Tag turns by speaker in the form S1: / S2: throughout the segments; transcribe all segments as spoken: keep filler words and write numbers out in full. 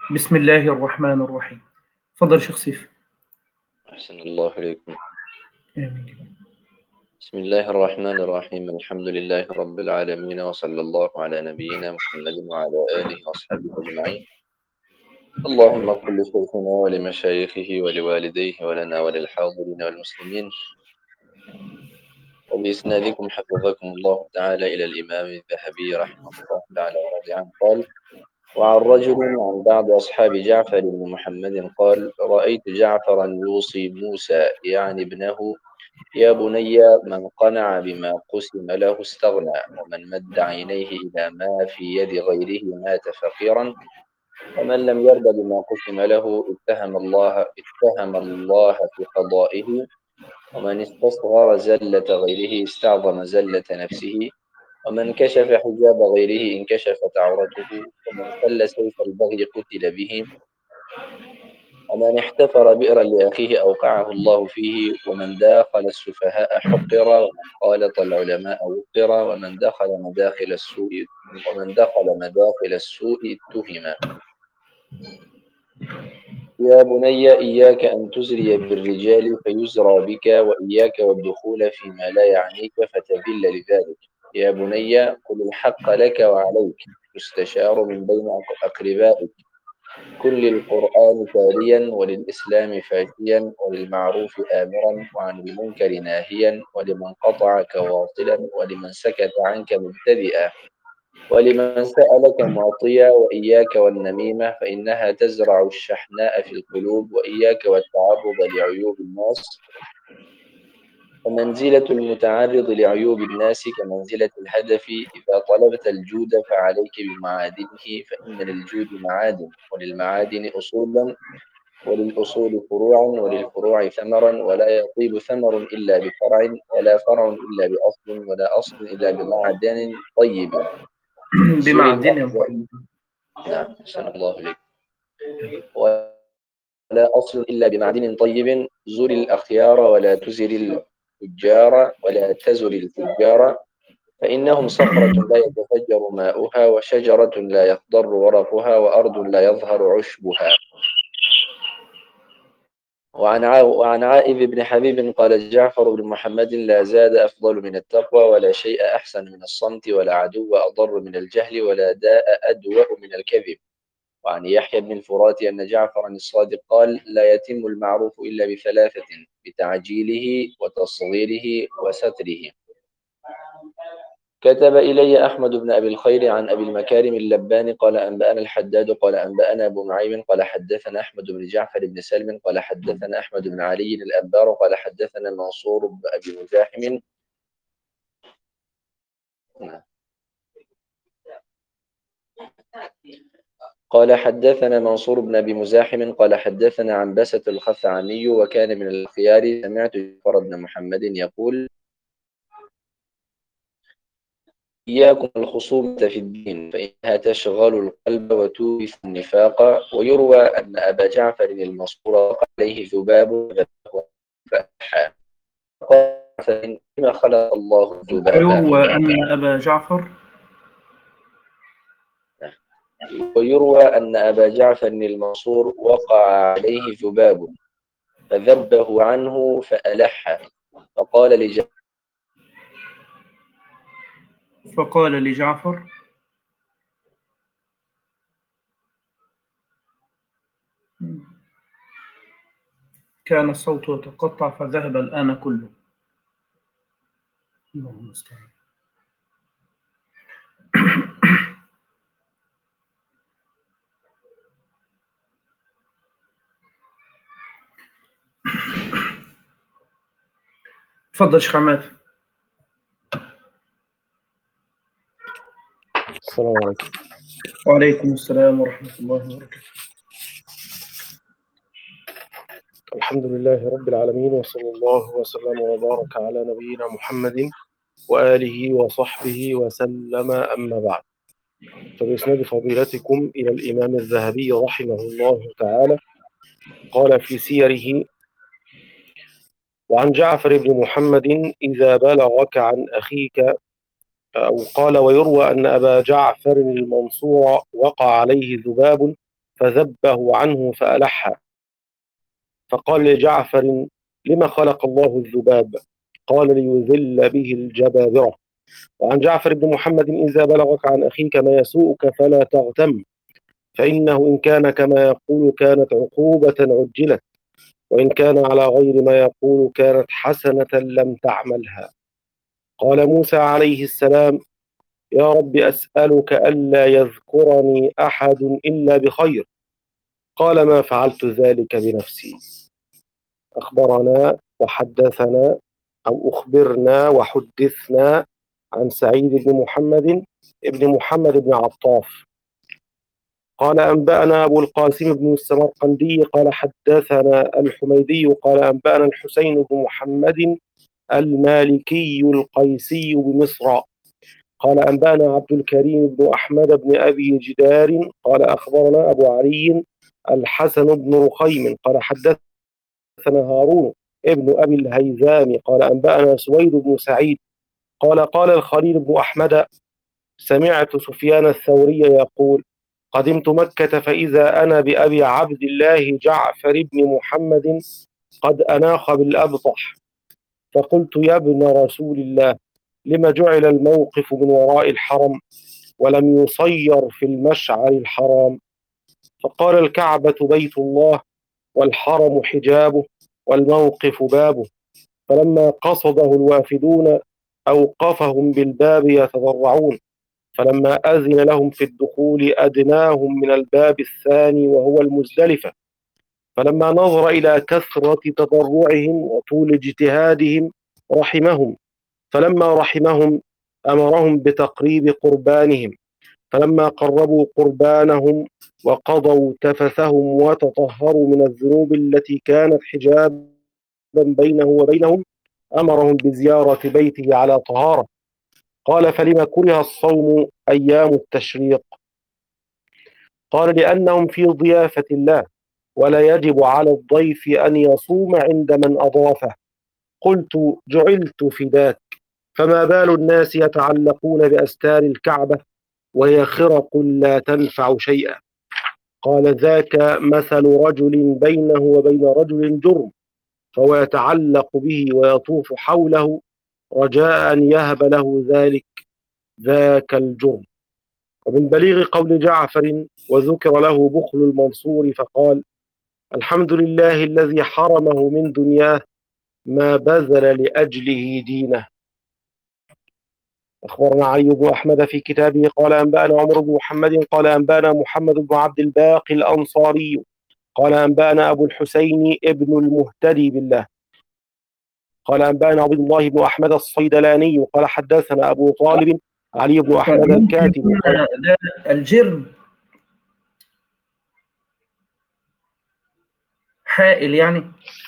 S1: بسم الله الرحمن الرحيم. تفضل شيخ سيف.
S2: أحسن الله إليكم.
S1: آمين.
S2: بسم الله الرحمن الرحيم. الحمد لله رب العالمين، وصلى الله على نبينا محمد وعلى آله وأصحابه أجمعين. اللهم كن لشيخنا ولمشايخه ولوالديه ولنا وللحاضرين والمسلمين، وبإسنادكم حفظكم الله تعالى إلى الإمام الذهبي رحمه الله تعالى ورضي عنه قال: وعن رجل عن بعض أصحاب جعفر بن محمد قال: رأيت جعفرا يوصي موسى يعني ابنه: يا بني، من قنع بما قسم له استغنى، ومن مد عينيه إلى ما في يد غيره مات فقيرا، ومن لم يرض بما قسم له اتهم الله اتهم الله في قضائه، ومن استصغر زلة غيره استعظم زلة نفسه، ومن كشف حجاب غيره انكشفت عورته، ومن سل سيف البغي قتل به، ومن احتفر بئرا لأخيه أوقعه الله فيه، ومن داخل السفهاء حقر، ومن خالط العلماء وقر، ومن دخل مداخل السوء ومن دخل مداخل السوء اتهم. يا بني، إياك أن تزري بالرجال فيزرى بك، وإياك والدخول فيما لا يعنيك فتذل لذلك. يا بني، قل الحق لك وعليك، تستشار من بين أقربائك. كن للقرآن تاليا، وللإسلام فاشيا، وللمعروف آمرا، وعن المنكر ناهيا، ولمن قطعك واصلا، ولمن سكت عنك مبتدئا، ولمن سألك معطيا. وإياك والنميمة، فإنها تزرع الشحناء في القلوب. وإياك والتعرض لعيوب الناس، فمنزلة المتعرض لعيوب الناس كمنزلة الهدف. إذا طلبت الجود فعليك بمعادنه، فإن للجود معادن، وللمعادن أصولا، وللأصول فروعا، وللفروع ثمرا، ولا يطيب ثمر إلا بفرع، ولا فرع إلا بأصل، ولا أصل إلا بمعدن طيب. زر
S1: بمعدن
S2: الأخيار.
S1: طيب.
S2: نعم، أحسن الله إليك. ولا أصل إلا بمعدن طيب. زر الأخيار ولا تزر الفجار، ولا تزر الفجار، فإنهم صخرة لا يتفجر ماؤها، وشجرة لا يخضر ورقها، وأرض لا يظهر عشبها. وعن وعن عائذ بن حبيب قال: جعفر بن محمد: لا زاد أفضل من التقوى، ولا شيء أحسن من الصمت، ولا عدو أضر من الجهل، ولا داء أدوأ من الكذب. وعن يحيى بن الفرات أن جعفرا الصادق قال: لا يتم المعروف إلا بثلاثة: بتعجيله، وتصغيره، وستره. كتب إلي أحمد بن أبي الخير عن أبي المكارم اللباني قال: أنبأنا الحداد قال أنبأنا أبو نعيم قال حدثنا أحمد بن جعفر بن سلم قال حدثنا أحمد بن علي الأنبار قال حدثنا منصور بن أبي مزاحم قال حدثنا منصور بن أبي مزاحم قال حدثنا عنبسة الخثعمي وكان من الخيار. سمعت جعفر بن محمد يقول: إياكم الخصومة في الدين، فإنها تشغل القلب وتورث النفاق. ويروى أن أبا جعفر المنصور وقع عليه ذباب فأحى، قال: لما خلق الله الذباب؟
S1: ويروى أن أبا جعفر
S2: ويروى أن أبا جعفر المنصور وقع عليه ذباب فذبه عنه فألح، فقال لجعفر
S1: فقال لجعفر: كان الصوت يتقطع فذهب الآن كله. اللهم المستعان. تفضل شيخ عماد.
S3: السلام عليكم.
S1: وعليكم السلام ورحمة الله وبركاته.
S3: الحمد لله رب العالمين، وصلى الله وسلم وبارك على نبينا محمد وآله وصحبه وسلم، أما بعد. فبإسناد فضيلتكم إلى الإمام الذهبي رحمه الله تعالى قال في سيره: وعن جعفر بن محمد إذا بلغك عن أخيك، أو قال: ويروى أن أبا جعفر المنصور وقع عليه ذباب فذبه عنه فألح. فقال لجعفر: لما خلق الله الذباب؟ قال: ليذل به الجبابرة. وعن جعفر بن محمد: إذا بلغك عن أخيك ما يسوءك فلا تغتم، فإنه إن كان كما يقول كانت عقوبة عجلت، وإن كان على غير ما يقول كانت حسنة لم تعملها. قال موسى عليه السلام: يا رب أسألك ألا يذكرني أحد إلا بخير. قال: ما فعلت ذلك بنفسي. أخبرنا وحدثنا أو أخبرنا وحدثنا عن سعيد بن محمد ابن محمد بن عطاف قال: أنبأنا أبو القاسم بن السمرقندي قال: حدثنا الحميدي قال: أنبأنا الحسين بن محمد المالكي القيسي بمصر قال: أنبأنا عبد الكريم بن أحمد بن أبي جدار قال: أخبرنا أبو علي الحسن بن رخيم قال: حدثنا هارون ابن أبي الهيثام قال: أنبأنا سويد بن سعيد قال: قال الخليل بن أحمد: سمعت سفيان الثوري يقول: قدمت مكة فإذا أنا بأبي عبد الله جعفر بن محمد قد أناخ بالأبطح، فقلت: يا ابن رسول الله، لما جعل الموقف من وراء الحرم ولم يصير في المشعر الحرام؟ فقال: الكعبة بيت الله، والحرم حجابه، والموقف بابه. فلما قصده الوافدون أوقفهم بالباب يتضرعون، فلما أذن لهم في الدخول أدناهم من الباب الثاني وهو المزدلفة. فلما نظر إلى كثرة تضرعهم وطول اجتهادهم رحمهم، فلما رحمهم أمرهم بتقريب قربانهم، فلما قربوا قربانهم وقضوا تفثهم وتطهروا من الذنوب التي كانت حجابا بينه وبينهم، أمرهم بزيارة بيته على طهارة. قال: فلما كره الصوم أيام التشريق؟ قال: لأنهم في ضيافة الله، ولا يجب على الضيف أن يصوم عند من أضافه. قلت: جعلت فداك، فما بال الناس يتعلقون بأستار الكعبة وهي خرق لا تنفع شيئا؟ قال: ذاك مثل رجل بينه وبين رجل جرم، فهو يتعلق به ويطوف حوله رجاء أن يهب له ذلك ذاك الجرم. ومن بليغ قول جعفر: وذكر له بخل المنصور فقال: الحمد لله الذي حرمه من دنياه ما بذل لأجله دينه. أخبرنا علي بن أحمد في كتابه قال: أنبأنا عمر بن محمد قال: أنبأنا محمد بن عبد الباقي الأنصاري قال: أنبأنا أبو الحسين ابن المهتدي بالله قال: أنبأنا عبد الله بن أحمد الصيدلاني قال: حدثنا أبو طالب علي بن أحمد الكاتب قال:
S1: الجرم حائل يعني.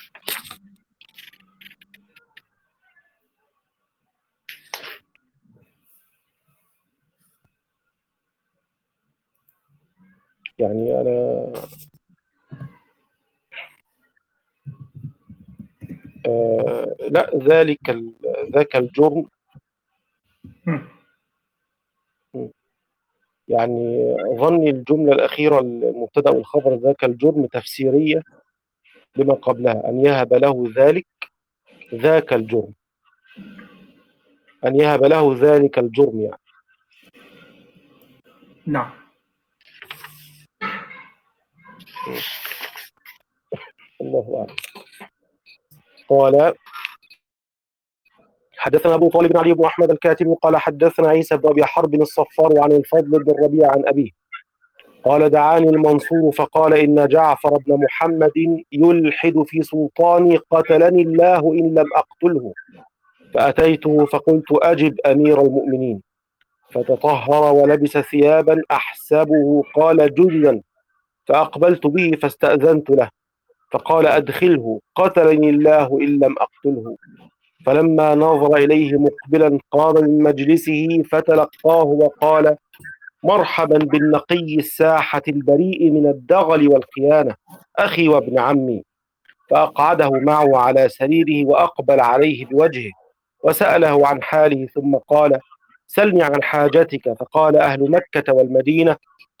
S3: يعني أنا آه لا ذلك ذاك الجرم يعني ظني الجملة الأخيرة المبتدأ والخبر ذاك الجرم تفسيرية لما قبلها، أن يهب له ذلك ذاك الجرم، أن يهب له ذلك الجرم يعني.
S1: نعم.
S3: الله أعلم. قال: حدثنا أبو طالب علي بن أحمد الكاتب قال: حدثنا عيسى بن أبي حرب الصفار عن الفضل بن الربيع عن أبيه قال: دعاني المنصور فقال: إن جعفر بن محمد يلحد في سلطاني، قتلني الله إن لم أقتله. فأتيته فقلت: أجب أمير المؤمنين. فتطهر ولبس ثيابا أحسبه قال جدلا، فأقبلت به فاستأذنت له، فقال: أدخله، قتلني الله إن لم أقتله. فلما نظر إليه مقبلا قام من مجلسه فتلقاه وقال: مرحبا بالنقي الساحة البريء من الدغل والخيانة، أخي وابن عمي. فأقعده معه على سريره وأقبل عليه بوجهه وسأله عن حاله، ثم قال: سلني عن حاجتك. فقال: أهل مكة والمدينة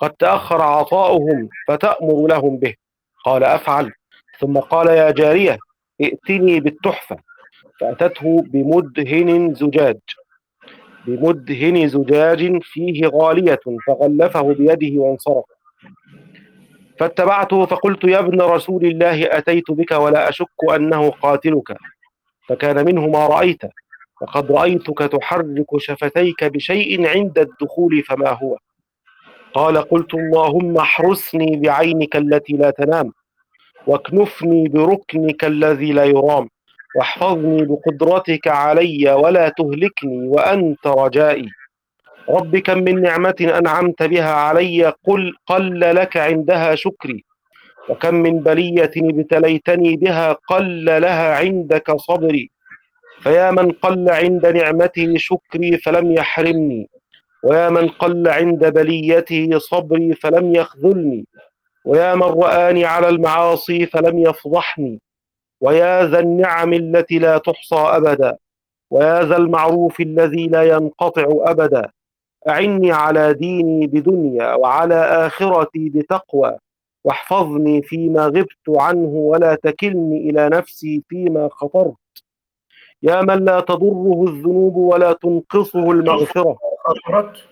S3: قد تأخر عطاؤهم فتأمر لهم به. قال أفعل. ثم قال يا جارية ائتني بالتحفة، فأتته بمدهن زجاج بمدهن زجاج فيه غالية، فغلفه بيده وانصرف. فاتبعته فقلت يا ابن رسول الله أتيت بك ولا أشك أنه قاتلك، فكان منه ما رأيت، وقد رأيتك تحرك شفتيك بشيء عند الدخول، فما هو؟ قال قلت اللهم احرسني بعينك التي لا تنام، واكنفني بركنك الذي لا يرام، واحفظني بقدرتك علي ولا تهلكني وأنت رجائي. رب كم من نعمة أنعمت بها علي قل قل لك عندها شكري، وكم من بلية ابتليتني بها قل لها عندك صبري. فيا من قل عند نعمته شكري فلم يحرمني، ويا من قل عند بليته صبري فلم يخذلني، ويا من رآني على المعاصي فلم يفضحني، ويا ذا النعم التي لا تحصى أبدا، ويا ذا المعروف الذي لا ينقطع أبدا. أعني على ديني بدنيا، وعلى آخرتي بتقوى، واحفظني فيما غبت عنه، ولا تكلني إلى نفسي فيما خطرت. يا من لا تضره الذنوب ولا تنقصه المغفرة.
S1: خطرت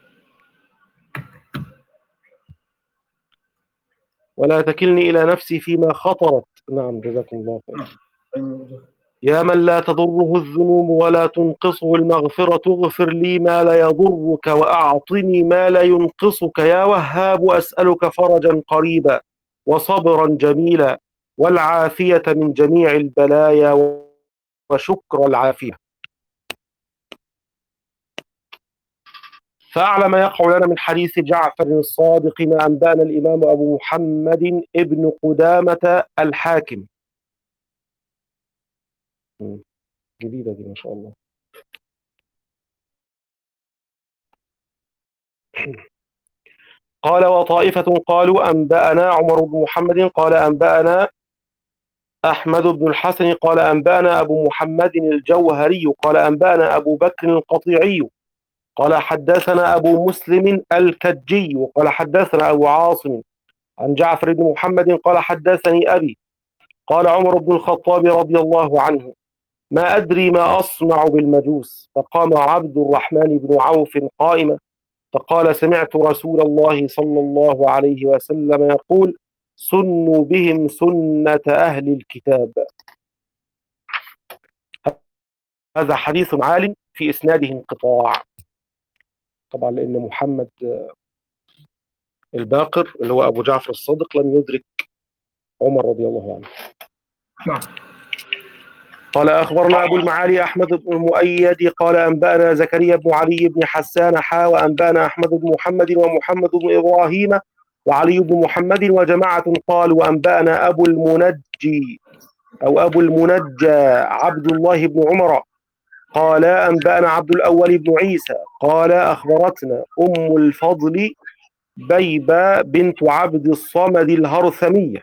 S3: ولا تكلني إلى نفسي فيما خطرت. نعم جزاكم الله خير. يا من لا تضره الذنوب ولا تنقصه المغفرة، اغفر لي ما لا يضرك وأعطني ما لا ينقصك. يا وهاب أسألك فرجا قريبا وصبرا جميلا والعافية من جميع البلايا وشكر العافية. فأعلى ما يقع لنا من حديث جعفر الصادق ما أنبأنا الإمام أبو محمد ابن قدامة الحاكم. جديدة دي ما شاء الله. قال وطائفة قالوا أنبأنا عمر بن محمد قال أنبأنا أحمد بن الحسن قال أنبأنا أبو محمد الجوهري قال أنبأنا أبو بكر القطيعي قال حدثنا أبو مسلم الكجي قال حدثنا أبو عاصم عن جعفر بن محمد قال حدثني أبي قال عمر بن الخطاب رضي الله عنه ما أدري ما أصنع بالمجوس. فقام عبد الرحمن بن عوف قائما فقال سمعت رسول الله صلى الله عليه وسلم يقول سنوا بهم سنة أهل الكتاب. هذا حديث عال في إسناده انقطاع، طبعا لأن محمد الباقر اللي هو أبو جعفر الصادق لم يدرك عمر رضي الله عنه.
S1: نعم.
S3: قال أخبرنا أبو المعالي أحمد بن المؤيد قال أنبأنا زكريا بن علي بن حسان حا وأنبأنا أحمد بن محمد ومحمد بن إبراهيم وعلي بن محمد وجماعة قال وأنبأنا أبو المنجي أو أبو المنجى عبد الله بن عمر قال أنبأنا عبد الأول بن عيسى قال أخبرتنا أم الفضل بيبة بنت عبد الصمد الهرثمية.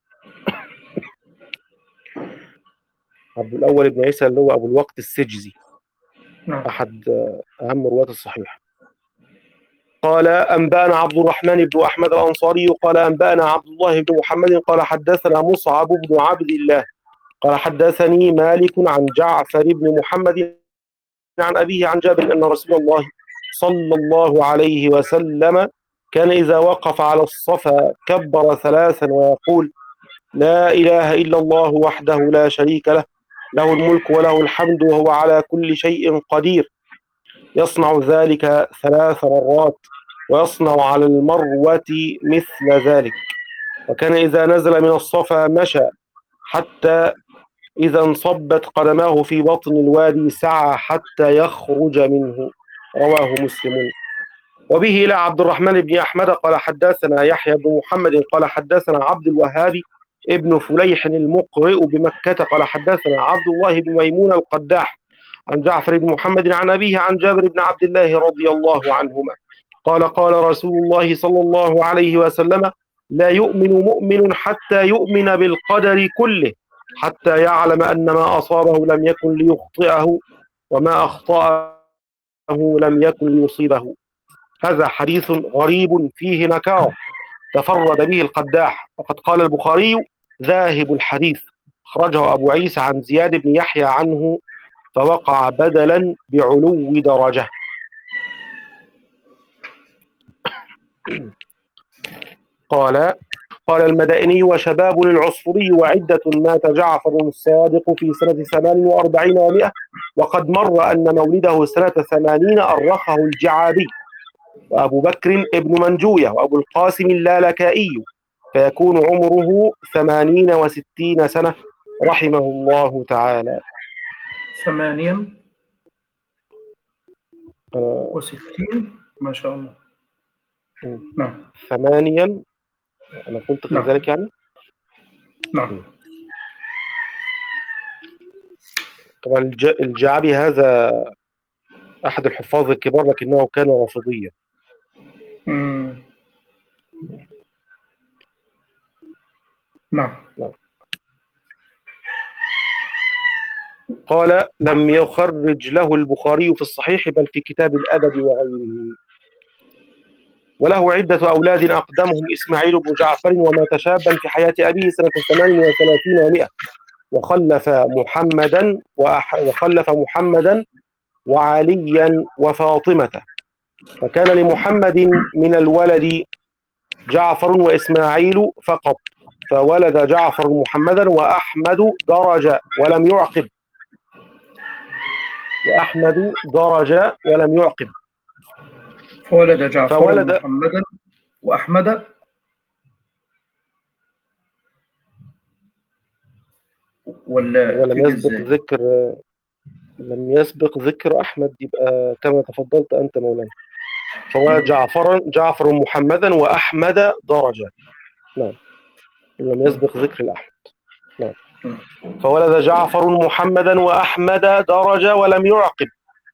S3: عبد الأول بن عيسى اللي هو أبو الوقت السجزي أحد أهم رواة الصحيح. قال أنبأنا عبد الرحمن بن أحمد الأنصاري قال أنبأنا عبد الله بن محمد قال حدثنا مصعب بن عبد الله قال حدثني مالك عن جعفر بن محمد عن أبيه عن جابر أن رسول الله صلى الله عليه وسلم كان إذا وقف على الصفا كبر ثلاثا ويقول لا إله إلا الله وحده لا شريك له له الملك وله الحمد وهو على كل شيء قدير. يصنع ذلك ثلاث مرات ويصنع على المروة مثل ذلك. وكان إذا نزل من الصفا مشى حتى إذا انصبت قدماه في بطن الوادي سعى حتى يخرج منه. رواه مسلم. وبه إلى عبد الرحمن بن أحمد قال حدثنا يحيى بن محمد قال حدثنا عبد الوهاب ابن فليح المقرئ بمكة قال حدثنا عبد الله بن ميمون القداح عن جعفر بن محمد عن أبيه عن جابر بن عبد الله رضي الله عنهما قال قال رسول الله صلى الله عليه وسلم لا يؤمن مؤمن حتى يؤمن بالقدر كله حتى يعلم أن ما أصابه لم يكن ليخطئه وما أخطأه لم يكن ليصيبه. هذا حديث غريب فيه نكارة تفرد به القداح، وقد قال البخاري ذاهب الحديث، أخرجه أبو عيسى عن زياد بن يحيى عنه فوقع بدلا بعلو درجة. قال قال المدائني وشباب العصفري وعدة مات جعفر الصادق في سنة ثمان وأربعين ومائة، وقد مر أن مولده سنة ثمانين أرخه الجعابي، وأبو بكر ابن منجوية، وأبو القاسم اللالكائي، فيكون عمره ثمانين وستين سنة رحمه الله تعالى.
S1: ثمانيا
S3: آه،
S1: وستين ما شاء الله.
S3: م.
S1: نعم
S3: ثمانيا، أنا قلت
S1: نعم
S3: كذلك يعني.
S1: نعم
S3: طبعا الج- الجعبي هذا أحد الحفاظ الكبار لكنه كان رافضيا.
S1: مم. نعم
S3: قال لم يخرج له البخاري في الصحيح بل في كتاب الأدب وغيره. وله عدة أولاد أقدمهم إسماعيل بن جعفر، ومات شابا في حياة أبيه سنة ثمان وثلاثين ومائة، وخلف محمدا وأح... وخلف محمدا وعليا وفاطمة، فكان لمحمد من الولد جعفر وإسماعيل فقط، فولد جعفر محمدا وأحمد درج ولم يعقب وأحمد درج ولم يعقب
S1: فولد جعفر
S3: فولد
S1: محمدا وأحمد ولا
S3: ولم
S1: تيجي
S3: يسبق
S1: ازاي؟
S3: ذكر لم يسبق ذكر أحمد، يبقى كما تفضلت أنت مولانا. فولد جعفر جعفر محمدا وأحمد درجة. نعم، لم يسبق ذكر الأحمد. نعم. فولد جعفر محمدا وأحمد درجة ولم يعقب.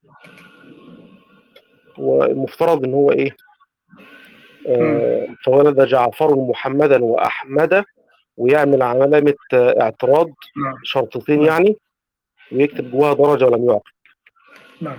S3: والمفترض ان هو ايه؟ آه فولد جعفر محمدا وأحمد، ويعمل علامة آه اعتراض
S1: نعم
S3: شرطتين
S1: نعم.
S3: يعني، ويكتب جواها درجة ولم يعقب.
S1: نعم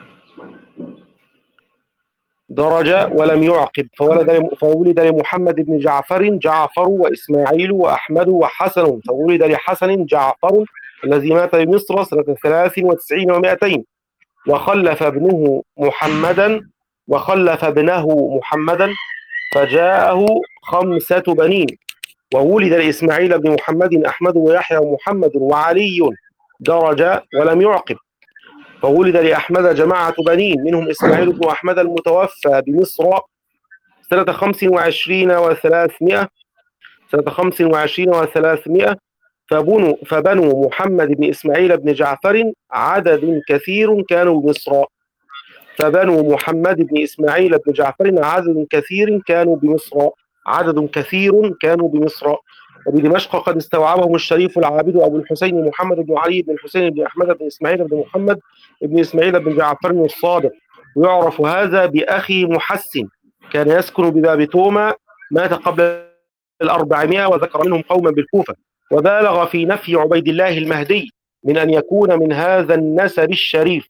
S3: درجة ولم يعقب. فولد فولد لمحمد بن جعفر جعفر وإسماعيل وأحمد وحسن، فولد لحسن جعفر الذي مات بمصر سنة ثلاث وتسعين ومائتين، وخلف ابنه محمدا وخلف ابنه محمدا فجاءه خمسة بنين، وولد لإسماعيل بن محمد أحمد ويحيى ومحمد وعلي درجة ولم يعقب. فولد لأحمد جماعة بنين منهم إسماعيل بن أحمد المتوفى بمصر سنة خمس وعشرين وثلاثمائة سنة خمس وعشرين وثلاثمائة فبنوا فبنوا محمد بن إسماعيل بن جعفر عدد كثير كانوا بمصر فبنوا محمد بن إسماعيل بن جعفر عدد كثير كانوا بمصر عدد كثير كانوا بمصر وبدمشق قد استوعبهم الشريف العابد أبو الحسين محمد بن علي بن الحسين بن أحمد بن إسماعيل بن محمد بن إسماعيل بن جعفر الصادق، ويعرف هذا بأخي محسن، كان يسكن بباب توما، مات قبل الأربعمائة، وذكر منهم قوما بالكوفة، وبالغ في نفي عبيد الله المهدي من أن يكون من هذا النسب الشريف،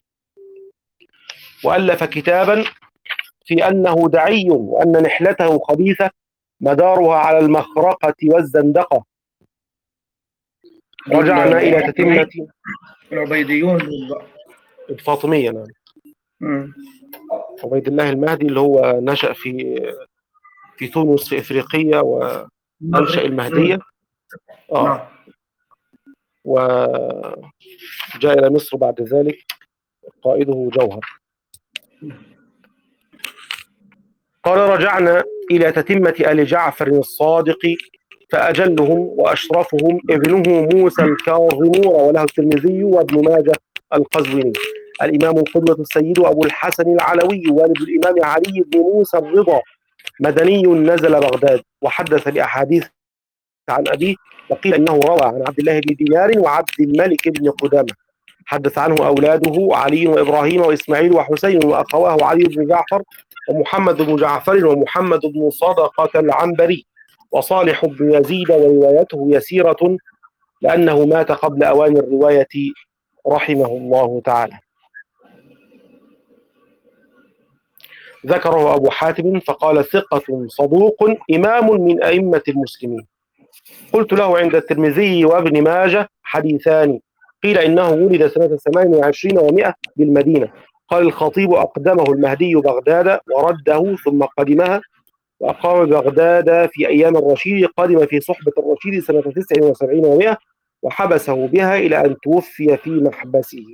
S3: وألف كتابا في أنه دعي وأن نحلته خبيثة مدارها على المخرقة والزندقة. رجعنا إلى تتمة
S1: العبيديون
S3: الفاطمية. نعم. عبيد الله المهدي اللي هو نشأ في في تونس في إفريقيا وأنشأ المهدية. آه. وجاء إلى مصر بعد ذلك قائده جوهر. قال رجعنا إلى تتمة آل جعفر الصادق فأجلهم وأشرفهم ابنه موسى الكاظم، وله الترمذي وابن ماجه القزويني. الإمام القدوة السيد أبو الحسن العلوي والد الإمام علي بن موسى الرضا، مدني نزل بغداد، وحدث بأحاديث عن أبيه، وقيل إنه روى عن عبد الله بن دينار وعبد الملك بن قدامة. حدث عنه أولاده علي وإبراهيم وإسماعيل وحسين، وأخواه علي بن جعفر ومحمد بن جعفر ومحمد بن صدقة العنبري وصالح بن يزيد، وروايته يسيرة لأنه مات قبل أوان الرواية رحمه الله تعالى. ذكره أبو حاتم فقال ثقة صدوق إمام من أئمة المسلمين. قلت له عند الترمذي وابن ماجه حديثان، قيل إنه ولد سنة ثمان وعشرين ومائة بالمدينة. قال الخطيب أقدمه المهدي بغداد ورده ثم قدمها وأقام بغداد في أيام الرشيد. قدم في صحبة الرشيد سنة تسع وسبعين ومائة وحبسه بها إلى أن توفي في محبسه.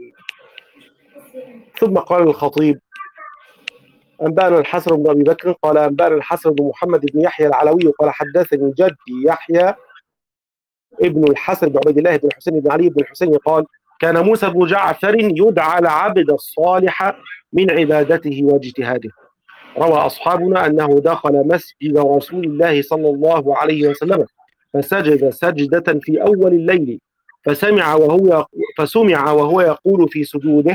S3: ثم قال الخطيب أنبأنا الحسن بن أبي بكر قال أنبأنا الحسن بن محمد بن يحيى العلوي قال حدثني جدي يحيى ابن الحسن بن عبيد الله بن الحسين بن علي بن الحسين قال كان موسى بن جعفر يدعى العبد الصالح من عبادته واجتهاده. روى أصحابنا أنه دخل مسجد رسول الله صلى الله عليه وسلم فسجد سجدة في أول الليل فسمع وهو فسمع وهو يقول في سجوده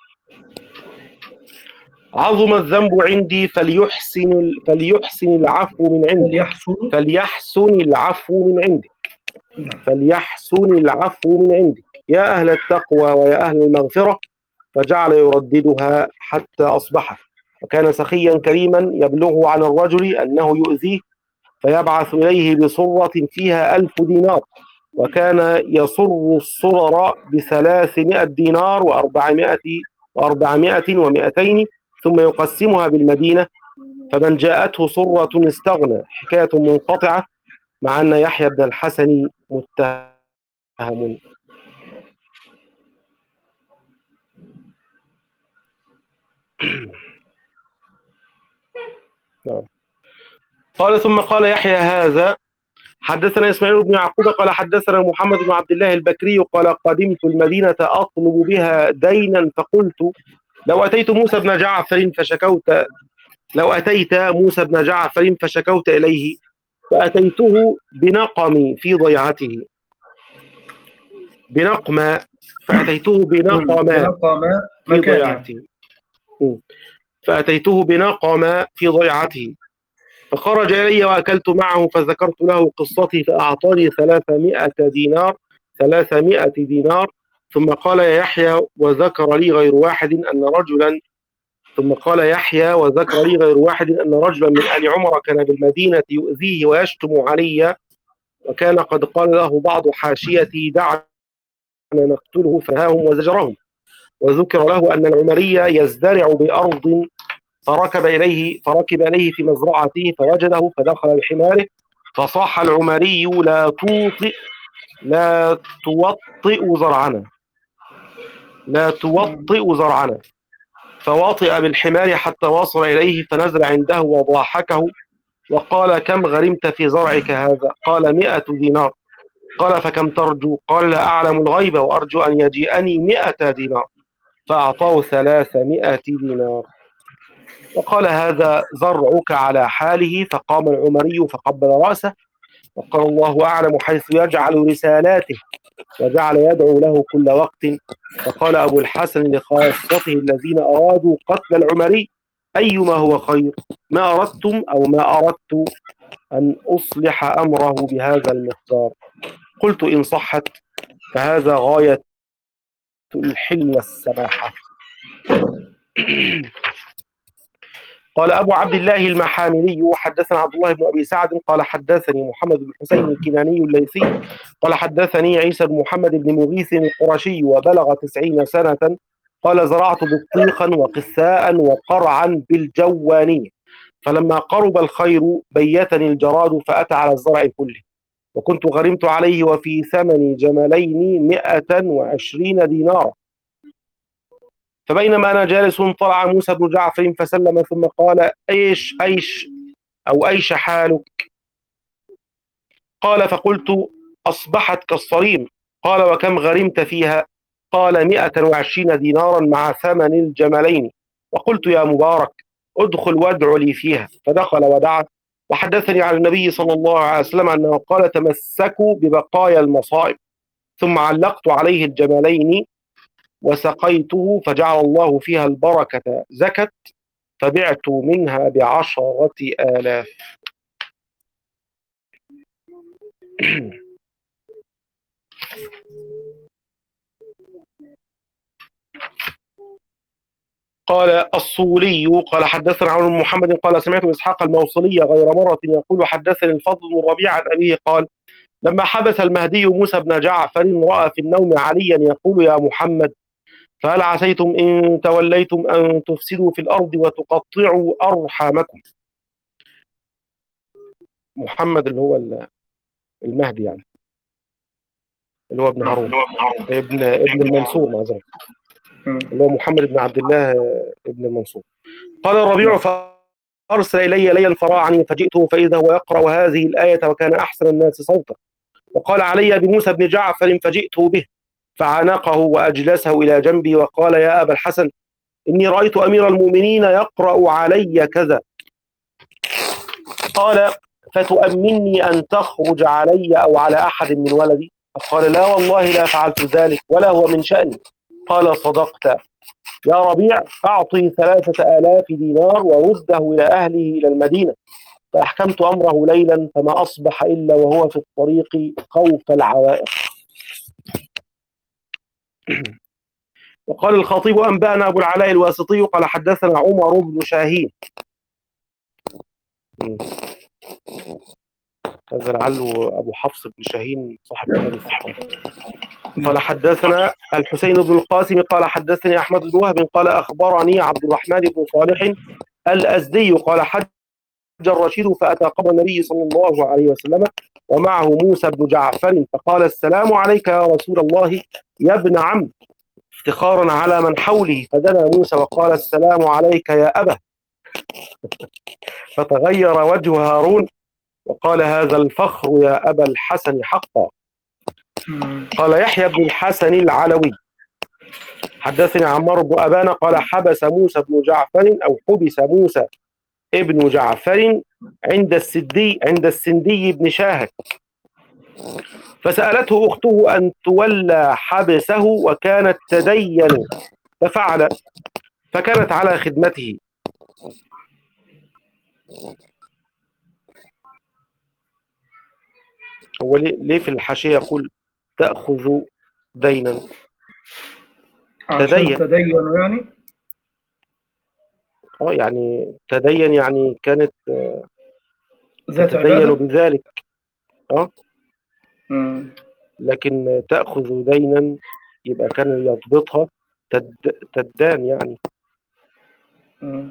S3: عظم الذنب عندي فليحسن فليحسن العفو من عندك
S1: فليحسن
S3: فليحسن العفو من عندك فليحسن العفو من عندك يا أهل التقوى ويا أهل المغفرة، فجعل يرددها حتى أصبح. وكان سخيا كريما يبلغه عن الرجل أنه يؤذيه فيبعث إليه بصرة فيها ألف دينار، وكان يصر الصرر بثلاثمائة دينار وأربعمائة وأربعمائة ومائتين ثم يقسمها بالمدينة، فمن جاءته صرة استغنى. حكاية منقطعة مع أن يحيى بن الحسن متهم. قال ثم قال يحيى هذا حدثنا إسماعيل بن يعقوب قال حدثنا محمد بن عبد الله البكري قال قدمت المدينة أطلب بها دينا فقلت لو أتيت موسى بن جعفر فشكوت لو أتيت موسى بن جعفر فشكوت إليه فأتيته بنقم في ضيعته بنقم فأتيته بنقم
S1: بنقم
S3: في
S1: مكان
S3: ضيعته فأتيته بنقم في ضيعته فخرج إلي وأكلت معه فذكرت له قصتي فأعطاني ثلاثمائة دينار ثلاثمائة دينار ثم قال يا يحيى وذكر لي غير واحد أن رجلا ثم قال يحيى وذكر لي غير واحد أن رجلا من آل عمر كان بالمدينة يؤذيه ويشتم علي، وكان قد قال له بعض حاشيتي دعنا نقتله فنهاهم وزجرهم. وذكر له أن العمري يزدرع بأرض فركب إليه فركب إليه في مزرعته فوجده فدخل بحماره فصاح العمري لا توطئ لا توطئ زرعنا لا توطئ زرعنا فواطئ بالحمار حتى وصل إليه فنزل عنده وضاحكه وقال كم غرمت في زرعك هذا؟ قال مئة دينار. قال فكم ترجو؟ قال لا أعلم الغيب وأرجو أن يجيئني مئة دينار. فأعطاه ثلاثمائة دينار وقال هذا زرعك على حاله. فقام العمري فقبل رأسه وقال الله أعلم حيث يجعل رسالاته، وجعل يدعو له كل وقت. فقال أبو الحسن لخاصته الذين أرادوا قتل العمري أيما هو خير، ما أردتم أو ما أردت أن أصلح أمره بهذا المقدار؟ قلت إن صحت فهذا غاية الحلم والسماحة. قال أبو عبد الله المحاملي وحدثنا عبد الله بن أبي سعد قال حدثني محمد بن حسين الكناني الليثي قال حدثني عيسى بن محمد بن مغيث القرشي وبلغ تسعين سنة قال زرعت بطيخا وقثاء وقرعا بالجوانية، فلما قرب الخير بيتني الجراد فأتى على الزرع كله، وكنت غرمت عليه وفي ثمن جملين مئة وعشرين دينارا. فبينما أنا جالس طلع موسى بن جعفر فسلم ثم قال أيش أيش أو أيش حالك؟ قال فقلت أصبحت كالصريم. قال وكم غرمت فيها؟ قال مئة وعشرين دينارا مع ثمن الجملين. وقلت يا مبارك ادخل وادع لي فيها، فدخل ودعا. وحدثني عن النبي صلى الله عليه وسلم أنه قال تمسكوا ببقايا المصائب، ثم علقت عليه الجملين وسقيته فجعل الله فيها البركة زكت فبعت منها بعشرة آلاف. قال الصولي قال حدثنا عمرو بن محمد قال سمعت إسحاق الموصلي غير مرة يقول حدثني الفضل بن ربيع عن أبيه قال لما حبس المهدي موسى بن جعفر رأى في النوم عليا يقول يا محمد فهل عسيتم إن توليتم أن تفسدوا في الأرض وتقطعوا أرحامكم. محمد اللي هو المهدي يعني اللي هو ابن هارون ابن ابن المنصور معذرة اللي هو محمد بن عبد الله ابن المنصور. قال الربيع فأرسل إلي ليلا فراعني فجئته فإذا هو يقرأ هذه الآية وكان أحسن الناس صوتا. وقال علي بموسى بن جعفر فجئته به فعانقه وأجلسه إلى جنبي وقال يا أبا الحسن إني رأيت أمير المؤمنين يقرأ علي كذا. قال فتؤمني أن تخرج علي أو على أحد من ولدي؟ قال لا والله لا فعلت ذلك ولا هو من شأني. قال صدقت يا ربيع أعطي ثلاثة آلاف دينار ورده إلى أهله إلى المدينة. فأحكمت أمره ليلا فما أصبح إلا وهو في الطريق خوف العوائق. وقال الخطيب أنبأنا أبو العلاء الواسطي قال حدثنا عمر بن شاهين هذا لعله أبو حفص بن شاهين صاحب كتاب الثقات. قال حدثنا الحسين بن القاسم قال حدثني أحمد بن وهب قال أخبرني عبد الرحمن بن صالح الأزدي قال حج الرشيد فأتى قبر النبي صلى الله عليه وسلم ومعه موسى بن جعفر فقال السلام عليك يا رسول الله يا ابن عم افتخارا على من حوله. فدنا موسى وقال السلام عليك يا أبا فتغير وجه هارون وقال هذا الفخر يا أبا الحسن حقا. قال يحيى بن الحسن العلوي حدثني عمار بن أبان قال حبس موسى بن جعفر أو حبس موسى ابن جعفر عند السدي عند السندي بن شاهد فسألته أخته أن تولى حبسه وكانت تدين ففعل فكانت على خدمته. هو ليه في الحاشية يقول تأخذ دينا؟
S1: عشان تدين يعني
S3: اه يعني تدين يعني كانت
S1: ذات
S3: تتدين
S1: عبادة
S3: بذلك اه
S1: مم.
S3: لكن تأخذ دينا يبقى كان يضبطها تد... تدان يعني.
S1: مم.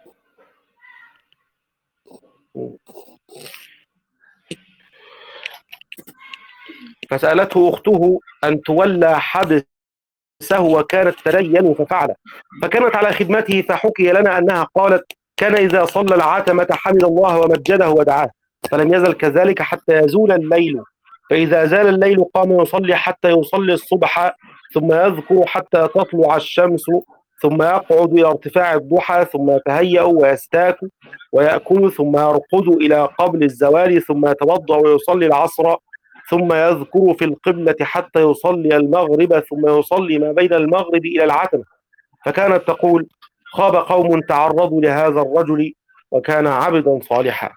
S3: فسألته أخته أن تولى حبسه وكانت تدين ففعل فكانت على خدمته. فحكي لنا أنها قالت كان إذا صلى العتمة حمد الله ومجده ودعاه فلم يزل كذلك حتى يزول الليل فإذا زال الليل قام يصلي حتى يصلي الصبح ثم يذكر حتى تطلع الشمس ثم يقعد إلى ارتفاع الضحى ثم يتهيأ ويستاك ويأكل ثم يرقد إلى قبل الزوال ثم يتوضأ ويصلي العصر ثم يذكر في القبلة حتى يصلي المغرب ثم يصلي ما بين المغرب إلى العتمة. فكانت تقول خاب قوم تعرضوا لهذا الرجل وكان عبدا صالحا.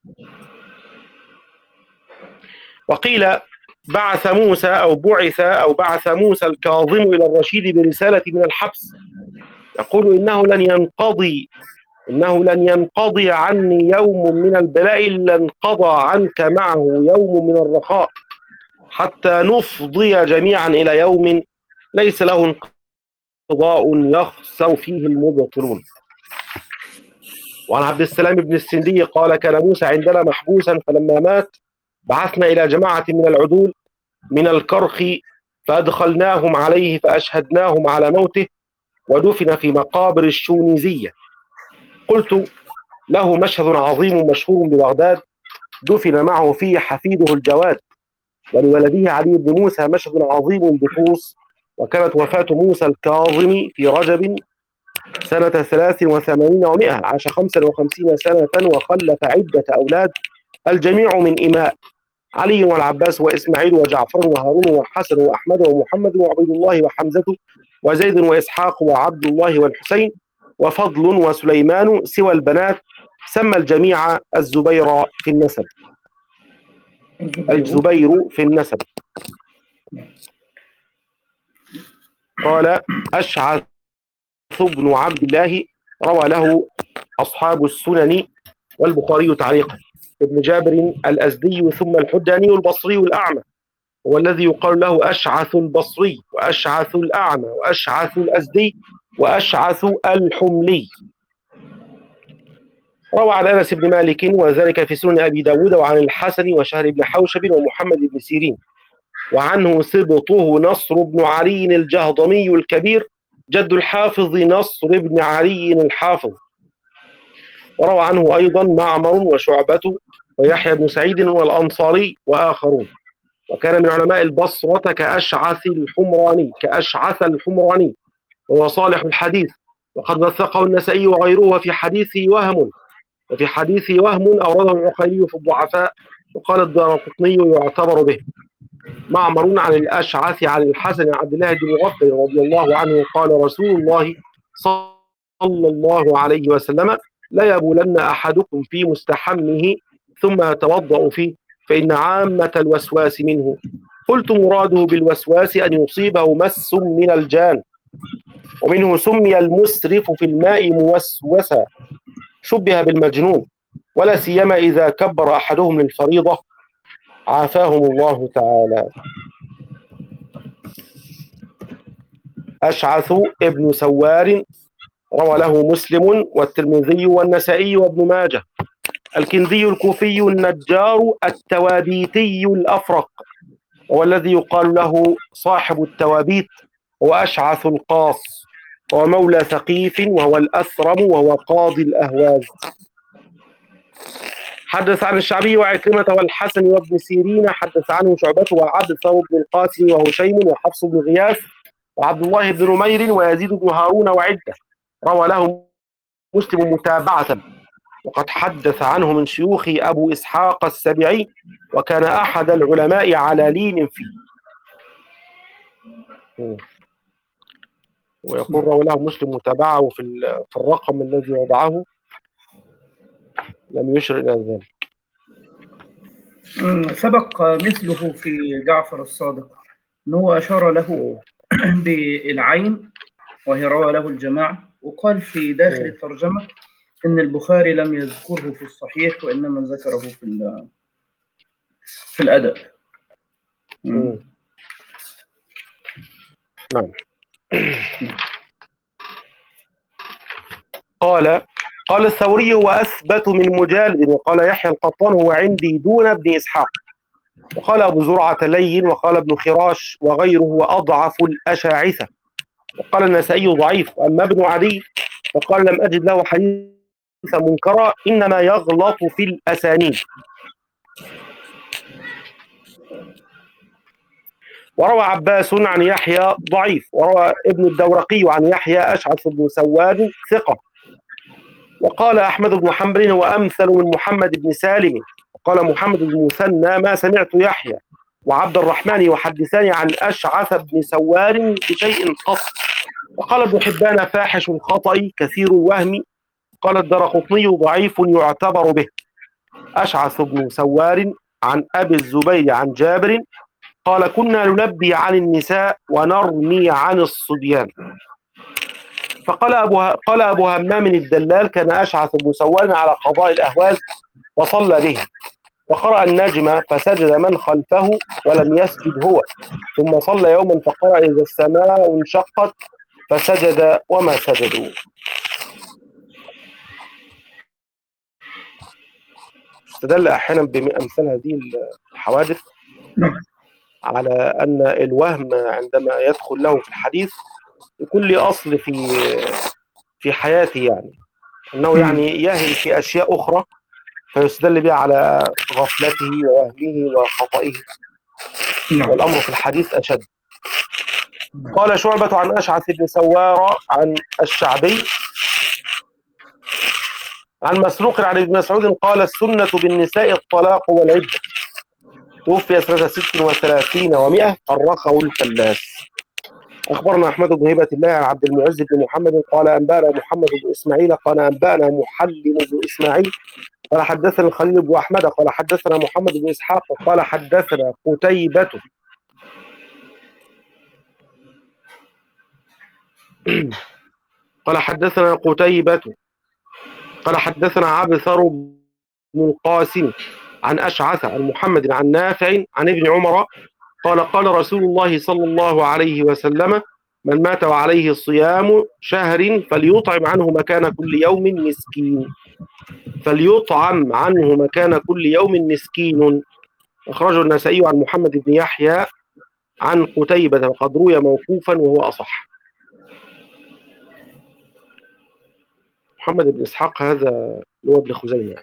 S3: وقيل بعث موسى أو بعث أو بعث موسى الكاظم إلى الرشيد برسالة من الحبس يقول إنه لن ينقضي إنه لن ينقضي عني يوم من البلاء إلا انقضى عنك معه يوم من الرخاء حتى نفضي جميعا إلى يوم ليس له انقضاء يخسر فيه المبطلون. وعن عبد السلام بن السندي قال كان موسى عندنا محبوسا فلما مات بعثنا إلى جماعة من العدول من الكرخ فأدخلناهم عليه فأشهدناهم على موته ودفن في مقابر الشونيزية. قلت له مشهد عظيم مشهور ببغداد دفن معه فيه حفيده الجواد ولولده علي بن موسى مشهد عظيم بطوس. وكانت وفاة موسى الكاظم في رجب سنة ثلاث وثمانين ومئة عاش خمسا وخمسين سنة وخلف عدة أولاد الجميع من إماء علي والعباس وإسماعيل وجعفر وهارون وحسن وأحمد ومحمد وعبيد الله وحمزة وزيد وإسحاق وعبد الله والحسين وفضل وسليمان سوى البنات سمى الجميع الزبير في النسب الزبير في النسب. قال أشعث بن عبد الله روى له أصحاب السنن والبخاري تعليقا. ابن جابر الأزدي ثم الحداني البصري الأعمى، هو الذي يقال له أشعث البصري وأشعث الأعمى وأشعث الأزدي وأشعث الحملي. روى عن أنس بن مالك وذلك في سنن أبي داود، وعن الحسن وشهر بن حوشب ومحمد بن سيرين، وعنه سبطه نصر بن علي الجهضمي الكبير جد الحافظ نصر بن علي الحافظ. وروى عنه أيضا معمر وشعبة ويحيى بن سعيد والأنصاري وآخرون. وكان من علماء البصرة كأشعث الحمراني كأشعث الحمراني وهو صالح الحديث، وقد وثقه النسائي وغيره. وفي حديثه وهم وفي حديثه وهم أورده العقيلي في الضعفاء، وقال الدارقطني يعتبر به. معمر عن الأشعث عن الحسن عبد الله بن مغفل رضي الله عنه قال رسول الله صلى الله عليه وسلم: لا يبولن أحدكم في مستحمه ثم يتوضأ فيه فإن عامة الوسواس منه. قلت: مراده بالوسواس أن يصيبه مس من الجان، ومنه سمي المسرف في الماء موسوسا، شبه بالمجنون، ولا سيما إذا كبر أحدهم للفريضة، عافاهم الله تعالى. أشعث ابن سوار روى له مسلم والترمذي والنسائي وابن ماجه. الكندي الكوفي النجار التوابيتي الأفرق، هو الذي يقال له صاحب التوابيت، هو أشعث القاص، هو مولى ثقيف وهو الأثرم وهو قاضي الأهواز. حدث عن الشعبي وعكرمة والحسن وابن سيرين، حدث عنه شعبة وعبث بن القاسم وهشيم وحفص بن غياث وعبد الله بن نمير ويزيد بن هارون وعدة. روى له مسلم متابعة، وقد حدث عنه من شيوخ أبو إسحاق السبيعي، وكان أحد العلماء على لين فيه. ويقول روى له مسلم متابعة، وفي في الرقم الذي وضعه لم يشر إلى ذلك.
S1: سبق مثله في جعفر الصادق أنه أشار له بالعين وهي روى له الجماعة، وقال في داخل الترجمة إن البخاري لم يذكره في الصحيح وإنما ذكره في في الأدب.
S3: نعم. قال قال الثوري: وأثبت من مجالد. وقال يحيى القطان: هو عندي دون ابن إسحاق. وقال أبو زرعة: لين. وقال ابن خراش وغيره: أضعف الأشاعثة. وقال النسائي: ضعيف. أما ابن عدي فقال: لم أجد له حديث منكرا، إنما يغلط في الأسانيد. وروى عباس عن يحيى ضعيف. وروى ابن الدورقي عن يحيى أشعث بن سواد ثقة. وقال أحمد بن حنبل: هو أمثل من محمد بن سالم. وقال محمد بن مثنى: ما سمعت يحيى وعبد الرحمن يحدثان عن أشعث بن سوار بشيء قط. وقال ابن حبان: فاحش الخطأ كثير الوهم. قال الدارقطني: ضعيف يعتبر به. أشعث بن سوار عن أبي الزبير عن جابر قال: كنا نلبي عن النساء ونرمي عن الصبيان. فقال أبو قال أبو همام الدلال: كان أشعث بن سوار على قضاء الأهواز وصلى به، فقرأ النجم فسجد من خلفه ولم يسجد هو، ثم صلى يوما فقرأ إذا السماء انشقت فسجد وما سجدوا. استدل أحيانا بأمثال هذه الحوادث على أن الوهم عندما يدخل له في الحديث يكون له أصل في في حياته، يعني أنه يعني يهل في أشياء أخرى فيستدل بها على غفلته ووهمه وخطئه، والأمر في الحديث أشد. قال شعبة عن أشعث بن سوار عن الشعبي عن مسروق عن ابن مسعود قال: السنة بالنساء الطلاق والعدة. توفي سنة ست وثلاثين ومئة الرخو الفلاس. أخبرنا أحمد بن هبة الله عن عبد المعز بن محمد قال: أنبأنا محمد بن إسماعيل قال: أنبأنا محلم بن إسماعيل قال: حدثنا الخليل بن أحمد قال: حدثنا محمد بن إسحاق قال: حدثنا قتيبة قال حدثنا قتيبة قال حدثنا عبثر بن القاسم عن أشعث عن محمد عن نافع عن ابن عمر قال قال رسول الله صلى الله عليه وسلم من مات وعليه صيام شهر فليطعم عنه مكان كل يوم مسكين فليطعم عنه مكان كل يوم مسكين. أخرجه النسائي عن محمد بن يحيى عن قتيبة وقد روي موقوفا وهو أصح. محمد بن إسحاق هذا هو ابن خزيمة.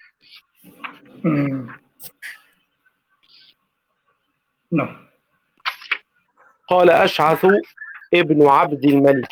S1: نعم.
S3: قال أشعث ابن عبد الملك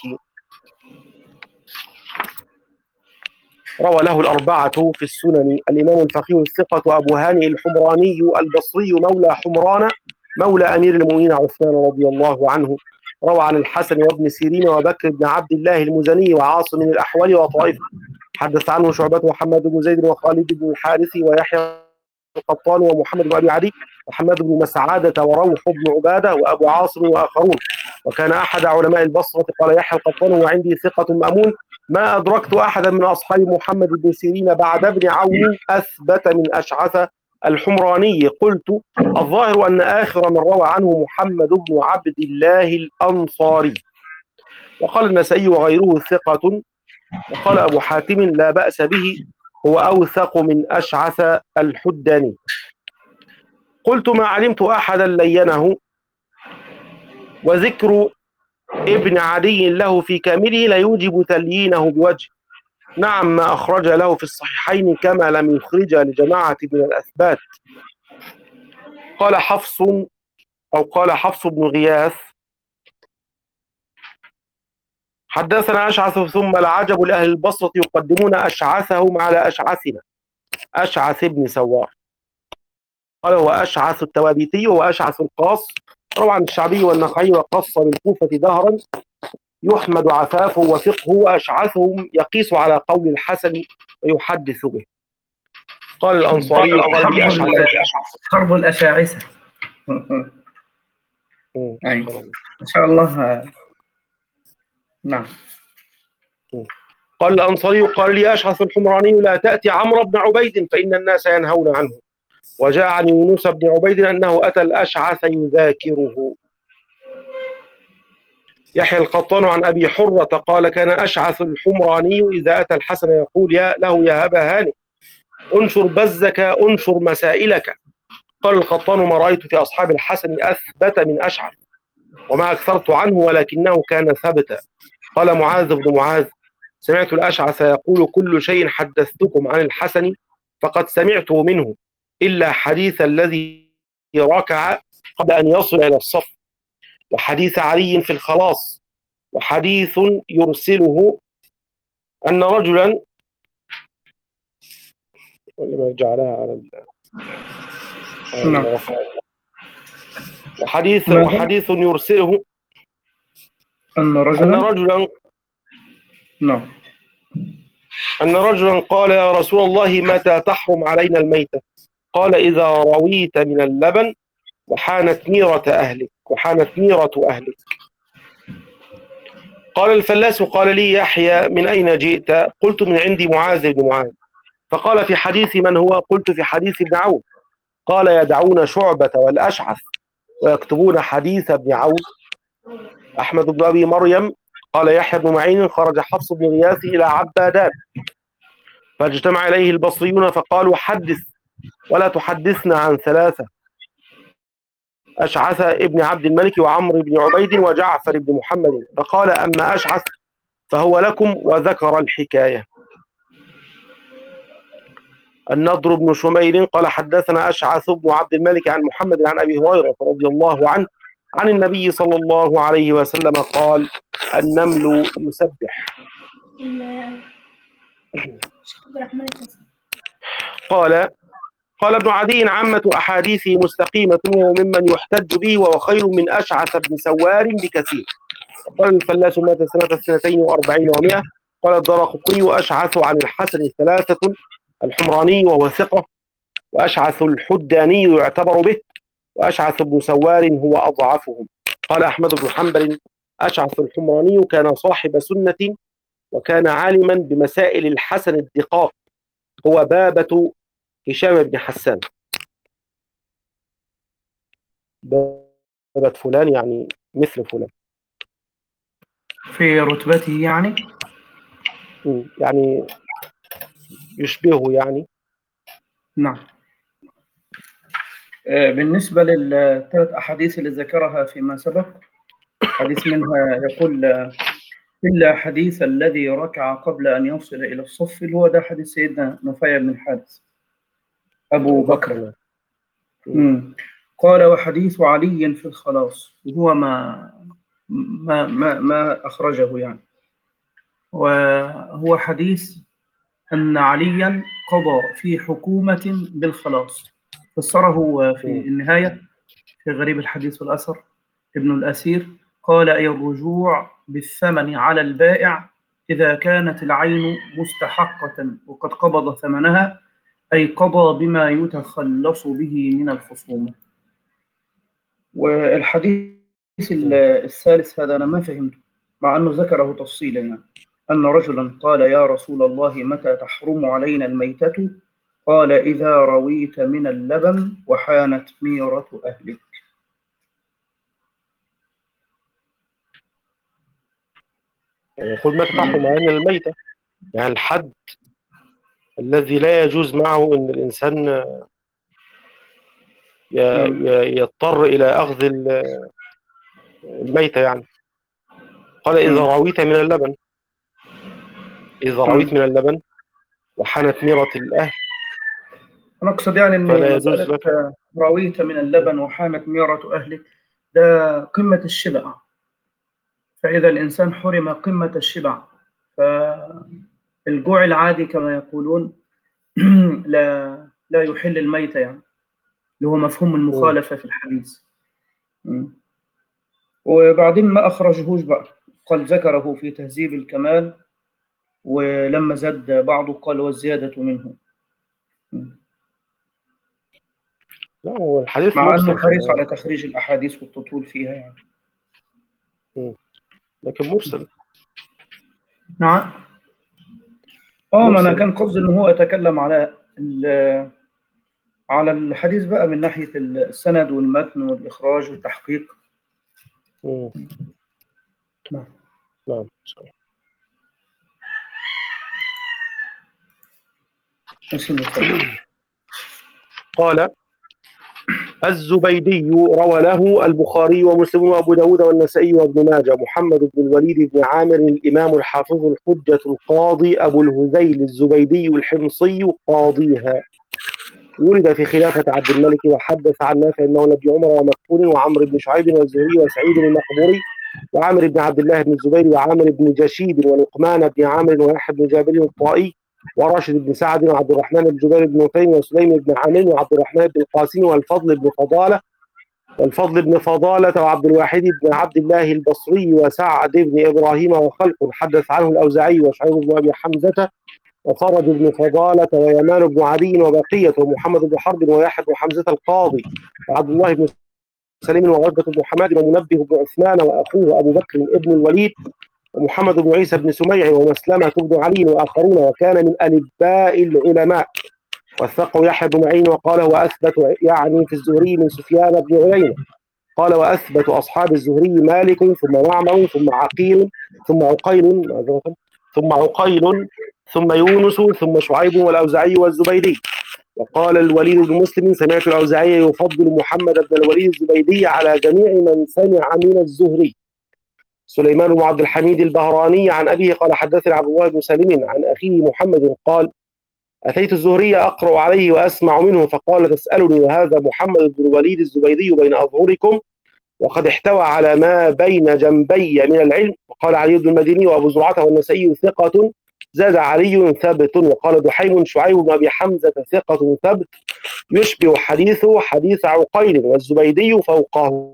S3: روى له الأربعة في السنن. الإمام الفقيه الثقة أبو هانئ الحمراني البصري مولى حمران مولى أمير المؤمنين عثمان رضي الله عنه روى عن الحسن وابن سيرين وبكر بن عبد الله المزني وعاصم الأحول وطائفة. حدث عنه شعبة وحماد بن زيد وخالد بن الحارث ويحيى القطان ومحمد بن أبي عدي وحماد بن مسعادة وروح بن عبادة وأبو عاصم وآخرون. وكان أحد علماء البصرة قال يحيى القطان وعندي ثقة مأمون ما أدركت أحدا من أصحاب محمد بن سيرين بعد ابن عون أثبت من أشعث الحمراني. قلت الظاهر أن آخر من روى عنه محمد بن عبد الله الأنصاري. وقال النسائي وغيره ثقة. وقال أبو حاتم لا بأس به هو أوثق من أشعث الحداني. قلت ما علمت أحدا لينه وذكر ابن عدي له في كامله لا يوجب تليينه بوجه. نعم ما أخرج له في الصحيحين كما لم يخرج لجماعة من الأثبات. قال حفص أو قال حفص بن غياث حدثنا أشعث ثم العجب لأهل البصرة يقدمون أشعثهم على أشعثنا أشعث بن سوار. قال هو أشعث التوابيتي وأشعث القاص روى عن الشعبي والنخعي وقص بالكوفة دهرا يحمد عفافه وفقه وأشعثهم يقيس على قول الحسن ويحدث به. قال الأنصاري قال لي أشعث
S1: حرب الأشاعسة. أي إن شاء الله. نعم.
S3: قال الأنصاري قال لي أشعث الحمراني لا تأتي عمرو بن عبيد فإن الناس ينهون عنه. وجاء عن يونس بن عبيد أنه أتى الأشعث يذاكره. يحيى القطان عن أبي حرة قال كان أشعث الحمراني إذا أتى الحسن يقول يا له يا أبا هانئ انشر بزك انشر مسائلك. قال القطان ما رأيت في أصحاب الحسن أثبت من أشعث وما أكثرت عنه ولكنه كان ثبتا. قال معاذ بن معاذ سمعت الأشعث يقول كل شيء حدثتكم عن الحسن فقد سمعته منه إلا حديث الذي ركع قبل أن يصل إلى الصف وحديث علي في الخلاص وحديث يرسله أن رجلا ولما جعلها على
S1: نعم.
S3: وحديث وحديث يرسله
S1: أن
S3: أن
S1: رجلا
S3: رجلا
S1: نعم
S3: أن رجلا قال يا رسول الله متى تحرم علينا الميتة؟ قال إذا رويت من اللبن وحانت ميرة أهلك وحانت ميرة أهلك. قال الفلاس قال لي يحيى من أين جئت؟ قلت من عند معاذ بن معاذ. فقال في حديث من هو؟ قلت في حديث ابن عون. قال يدعون شعبة والأشعث ويكتبون حديث ابن عون. أحمد بن أبي مريم قال يحيى بن معين خرج حفص بن غياث إلى عبادان فاجتمع إليه البصريون فقالوا حدث ولا تحدثنا عن ثلاثة أشعث ابن عبد الملك وعمرو بن عبيد وجعفر بن محمد. فقال أما أشعث فهو لكم وذكر الحكاية. النضر بن شميل قال حدثنا أشعث بن عبد الملك عن محمد عن أبي هريرة رضي الله عنه عن النبي صلى الله عليه وسلم قال النمل يسبح. قال قال ابن عدي عامة أحاديثه مستقيمة وممن يحتج به وهو خير من أشعث بن سوار بكثير. قال الفلاس مات سنة اثنتين وأربعين ومئة. قال الدرقطني أشعث عن الحسن ثلاثة الحمراني وهو ثقة وأشعث الحداني يعتبر به وأشعث بن سوار هو أضعفهم. قال أحمد بن حنبل أشعث الحمراني كان صاحب سنة وكان عالما بمسائل الحسن الدقاق، هو بابة هشام بن حسان. بابة فلان يعني مثل فلان،
S1: في رتبته يعني.
S3: م، يعني يشبهه يعني.
S1: نعم. آه، بالنسبة للثلاث أحاديث اللي ذكرها فيما سبق، حديث منها يقول آه، إلا حديث الذي ركع قبل أن يوصل إلى الصف، اللي هو ده حديث سيدنا نفيع بن الحارث أبو بكر. مم. قال وحديث علي في الخلاص، وهو ما ما ما, ما أخرجه يعني، وهو حديث أن عليا قضى في حكومة بالخلاص، فسره في النهاية في غريب الحديث والأثر ابن الأثير، قال أي الرجوع بالثمن على البائع إذا كانت العين مستحقة وقد قبض ثمنها، أي قضى بما يتخلص به من الخصومة. والحديث الثالث هذا أنا ما فهمته، مع أنه ذكره تفصيلا يعني، أن رجلا قال يا رسول الله متى تحرم علينا الميتة؟ قال إذا رويت من اللبن وحانت ميرة أهلك.
S3: يقول متى تحرم علينا الميتة، يعني الحد الذي لا يجوز معه أن الإنسان يضطر إلى أخذ الميتة يعني. قال إذا رويت من اللبن، إذا رويت من اللبن وحانت ميرة الأهل.
S1: أنا أقصد يعني أن مسألة رويت من اللبن وحانت ميرة أهلك ده قمة الشبع، فإذا الإنسان حرم قمة الشبع فالجوع العادي كما يقولون لا لا يحل الميتة يعني، اللي هو مفهوم المخالفة في الحديث. وبعدين ما أخرجهوش بقى، قال ذكره في تهذيب الكمال، ولما زاد بعضه قال والزيادة منه.
S3: لا هو الحديث
S1: مع أنه
S3: مرسل
S1: حريص على تخريج الأحاديث والتطويل فيها يعني.
S3: م. لكن مرسل.
S1: نعم. اه ما أنا كان قصدي إن هو يتكلم على على الحديث بقى من ناحية السند والمتن والإخراج والتحقيق.
S3: م.
S1: نعم.
S3: نعم. قال الزبيدي روى له البخاري ومسلم وأبو داود والنسائي وابن ماجه. محمد بن الوليد بن عامر الإمام الحافظ الحجة القاضي أبو الهذيل الزبيدي الحمصي قاضيها، ولد في خلافة عبد الملك، وحدث عن نافع مولى ابن عمر ومكحول وعمرو بن شعيب والزهري وسعيد المقبوري وعامر بن عبد الله بن الزبير وعامر بن جشيد ولقمان بن عامر ويحيى بن جابر الطائي وراشد بن سعد وعبد الرحمن بن جبير بن نفيل وسليم بن عامر وعبد الرحمن بن القاسم والفضل بن فضالة والفضل بن فضالة وعبد الواحد بن عبد الله البصري وسعد بن إبراهيم وخلق. حدث عنه الأوزاعي وشعيب بن أبي حمزة وفرج بن فضالة ويمان بن عدي وبقية ومحمد بن حرب ويحيى بن حمزة القاضي وعبد الله بن سليم وعتبة بن حماد ومنبه بن عثمان وأخوه أبو بكر ابن الوليد ومحمد بن عيسى بن سميع ومسلمة بن علي وآخرون، وكان من أنباء العلماء. وثقه يحيى بن معين وقال وأثبت يعني في الزهري من سفيان بن عيينة. قال وأثبت أصحاب الزهري مالك ثم معمر ثم عقيل ثم عقيل ثم عقيل ثم يونس ثم شعيب والأوزاعي والزبيدي. وقال الوليد بن مسلم سمعت الأوزاعي يفضل محمد بن الوليد الزبيدي على جميع من سمع من الزهري. سليمان بن عبد الحميد البهراني عن أبيه قال حدثنا عبد الله بن سالم عن أخيه محمد قال أتيت الزهري أقرأ عليه وأسمع منه فقال تسألني وهذا محمد بن الوليد الزبيدي بين أظهركم وقد احتوى على ما بين جنبي من العلم. وقال علي بن المديني وأبو زرعة والنسائي ثقة زاد علي ثبت. وقال دحيم شعيب بن أبي حمزة ثقة ثبت يشبه حديثه حديث عقيل والزبيدي فوقه.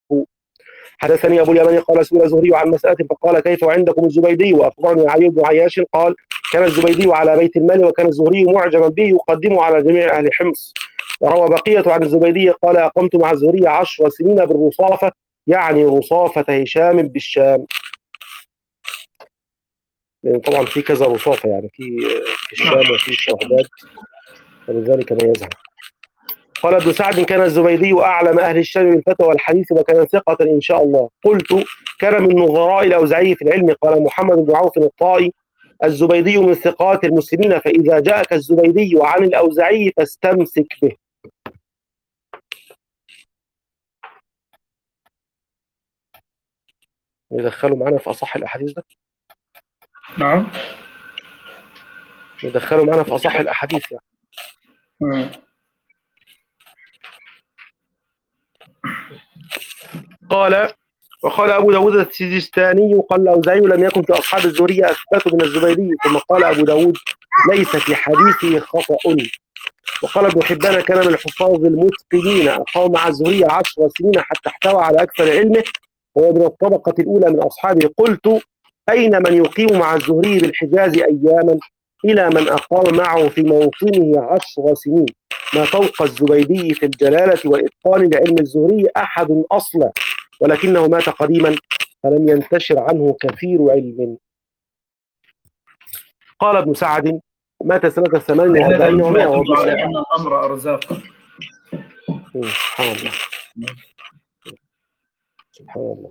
S3: حدثني أبو اليماني قال سئل الزهري عن مسألة فقال كيف عندكم الزبيدي؟ وأخبرني علي بن عياش قال كان الزبيدي على بيت المال وكان الزهري معجبا به يقدمه على جميع أهل حمص. وروى بقية عن الزبيدي قال أقمت مع الزهري عشر سنين بالرصافة، يعني رصافة هشام بالشام. لأن طبعا في كذا رصافة، يعني في في الشام وفي في بغداد، فلذلك ميزها. قال ابن سعد كان الزبيدي أعلم أهل الشام بالفتوى والحديث وكان ثقة إن شاء الله. قلت كان من نظراء الأوزاعي في العلم. قال محمد بن عوف الطائي الزبيدي من ثقات المسلمين، فإذا جاءك الزبيدي عن الأوزاعي فاستمسك به. يدخلوا معنا في أصح الأحاديث ده؟
S1: نعم.
S3: يدخلوا معنا في أصح الأحاديث يعني.
S1: مم.
S3: قال وقال أبو داود السجستاني قال الأوزاعي لم يكن في أصحاب الزهرية أثبت من الزبيدي. ثم قال أبو داود ليس في حديثه خطأ. وقال ابن حبان كان من الحفاظ المتقنين، أقام مع الزهرية عشر سنين حتى احتوى على أكثر علمه، وهو من الطبقة الأولى من أصحابه. قلت أين من يقيم مع الزهري بالحجاز أياما إلى من أقام معه في موطنه عشر سنين، ما فوق الزبيدي في الجلالة والإتقان لعلم الزهري أحد أصلا، ولكنه مات قديما فلم ينتشر عنه كثير علم. قال ابن سعد مات سنة ثمان وأربعين ومائة.
S1: على أن الأمر أرزاق.
S3: سبحان الله سبحان الله.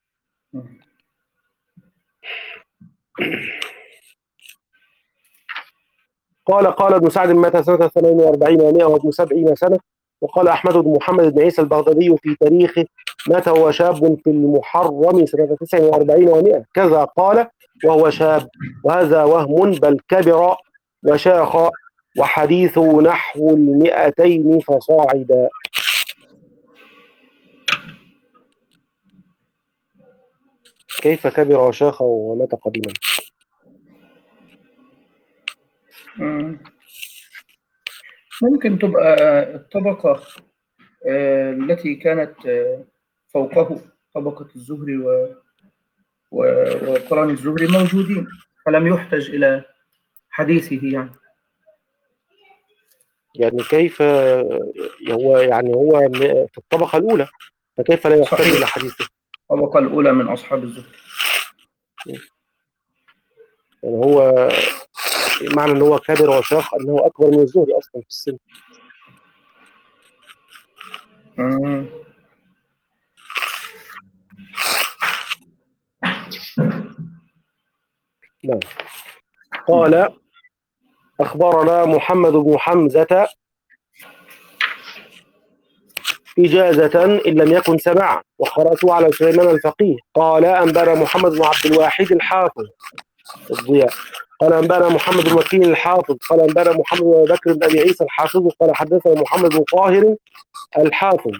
S3: قال قال ابن سعد مات سنة ثمان وأربعين ومائة وابن سبعين سنة. وقال أحمد بن محمد بن عيسى البغدادي في تاريخه مات وهو شاب في المحرم سنة تسع وأربعين ومائة، كذا قال وهو شاب، وهذا وهم، بل كبر وشاخ، وحديثه نحو المئتين فصاعدا. كيف كبر وشاخ ومات قديما؟
S1: ممكن تبقى الطبقة التي كانت فوقه طبقة الزهري وقران الزهري موجودين، فلم يحتج إلى حديثه يعني.
S3: يعني كيف هو يعني هو في الطبقة الأولى، فكيف لا يحتج إلى حديثه؟
S1: الطبقة الأولى من أصحاب الزهري.
S3: يعني هو معنى أنه هو كبر وشاخ أنه أكبر من الزهري أصلا في السن.
S1: مم.
S3: نعم. قال أخبرنا محمد بن حمزة إجازة إن لم يكن سمع، وقرأته على سليمان الفقيه. قال أنبأنا محمد بن عبد الواحد الحافظ الضياء قال أنبأنا محمد بن وكيل الحافظ قال أنبأنا محمد بن بكر بن أبي عيسى الحافظ قال حدثنا محمد بن طاهر الحافظ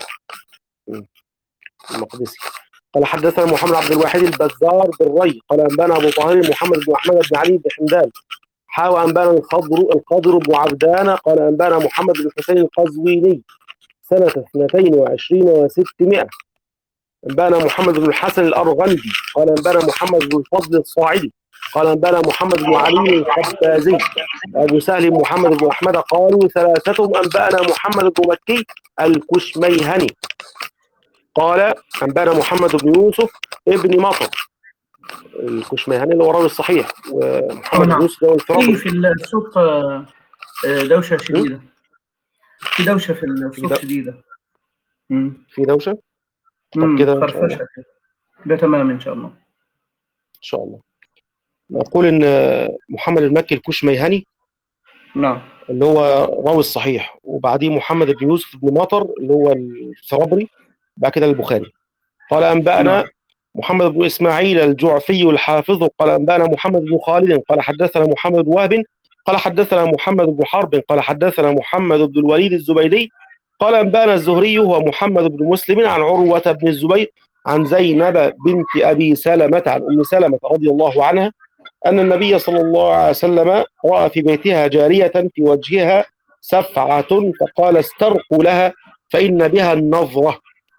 S3: المقدسي قال حدثنا محمد عبد الواحد البزار بالري قال أنبأنا أبو طاهر محمد بن أحمد بن علي بن حمدان حاوى أنبأنا الخضر القدر بن عبدان قال أنبأنا محمد بن حسين القزويني سنة اثنتين وعشرين وستمائة. أنبأنا محمد بن الحسن الأرغندي قال أنبأنا محمد بن الفضل الصاعدي قال أنبأنا محمد بن علي الخبازي وأبو سهل محمد بن أحمد قالوا ثلاثتهم أنبأنا محمد بن مكي الكشميهني قال أنبأنا محمد بن يوسف ابن مطر الكشميهني اللي هو راوي الصحيح، ومحمد بن يوسف ده الفرابري.
S1: في السوق دوشة شديدة، في دوشة في الصوت شديدة.
S3: مم. في دوشة؟
S1: طب كده فرفشة ده تمام إن شاء الله.
S3: إن شاء الله. نقول إن محمد المكي الكشميهني
S1: نعم
S3: اللي هو راوي الصحيح، وبعديه محمد بن يوسف بن مطر اللي هو الثربري، بعد كده البخاري. قال أنبأنا نعم. محمد بن إسماعيل الجعفي الحافظ قال أنبأنا محمد بن خالد قال حدثنا محمد بن وهب قال حدثنا محمد بن حرب قال حدثنا محمد بن الوليد الزبيدي قال أنبأنا الزهري هو محمد بن مسلم عن عروة بن الزبير عن زينب بنت أبي سلمة عن أم سلمة رضي الله عنها أن النبي صلى الله عليه وسلم رأى في بيتها جارية في وجهها سفعة فقال استرقوا لها فإن بها النظرة.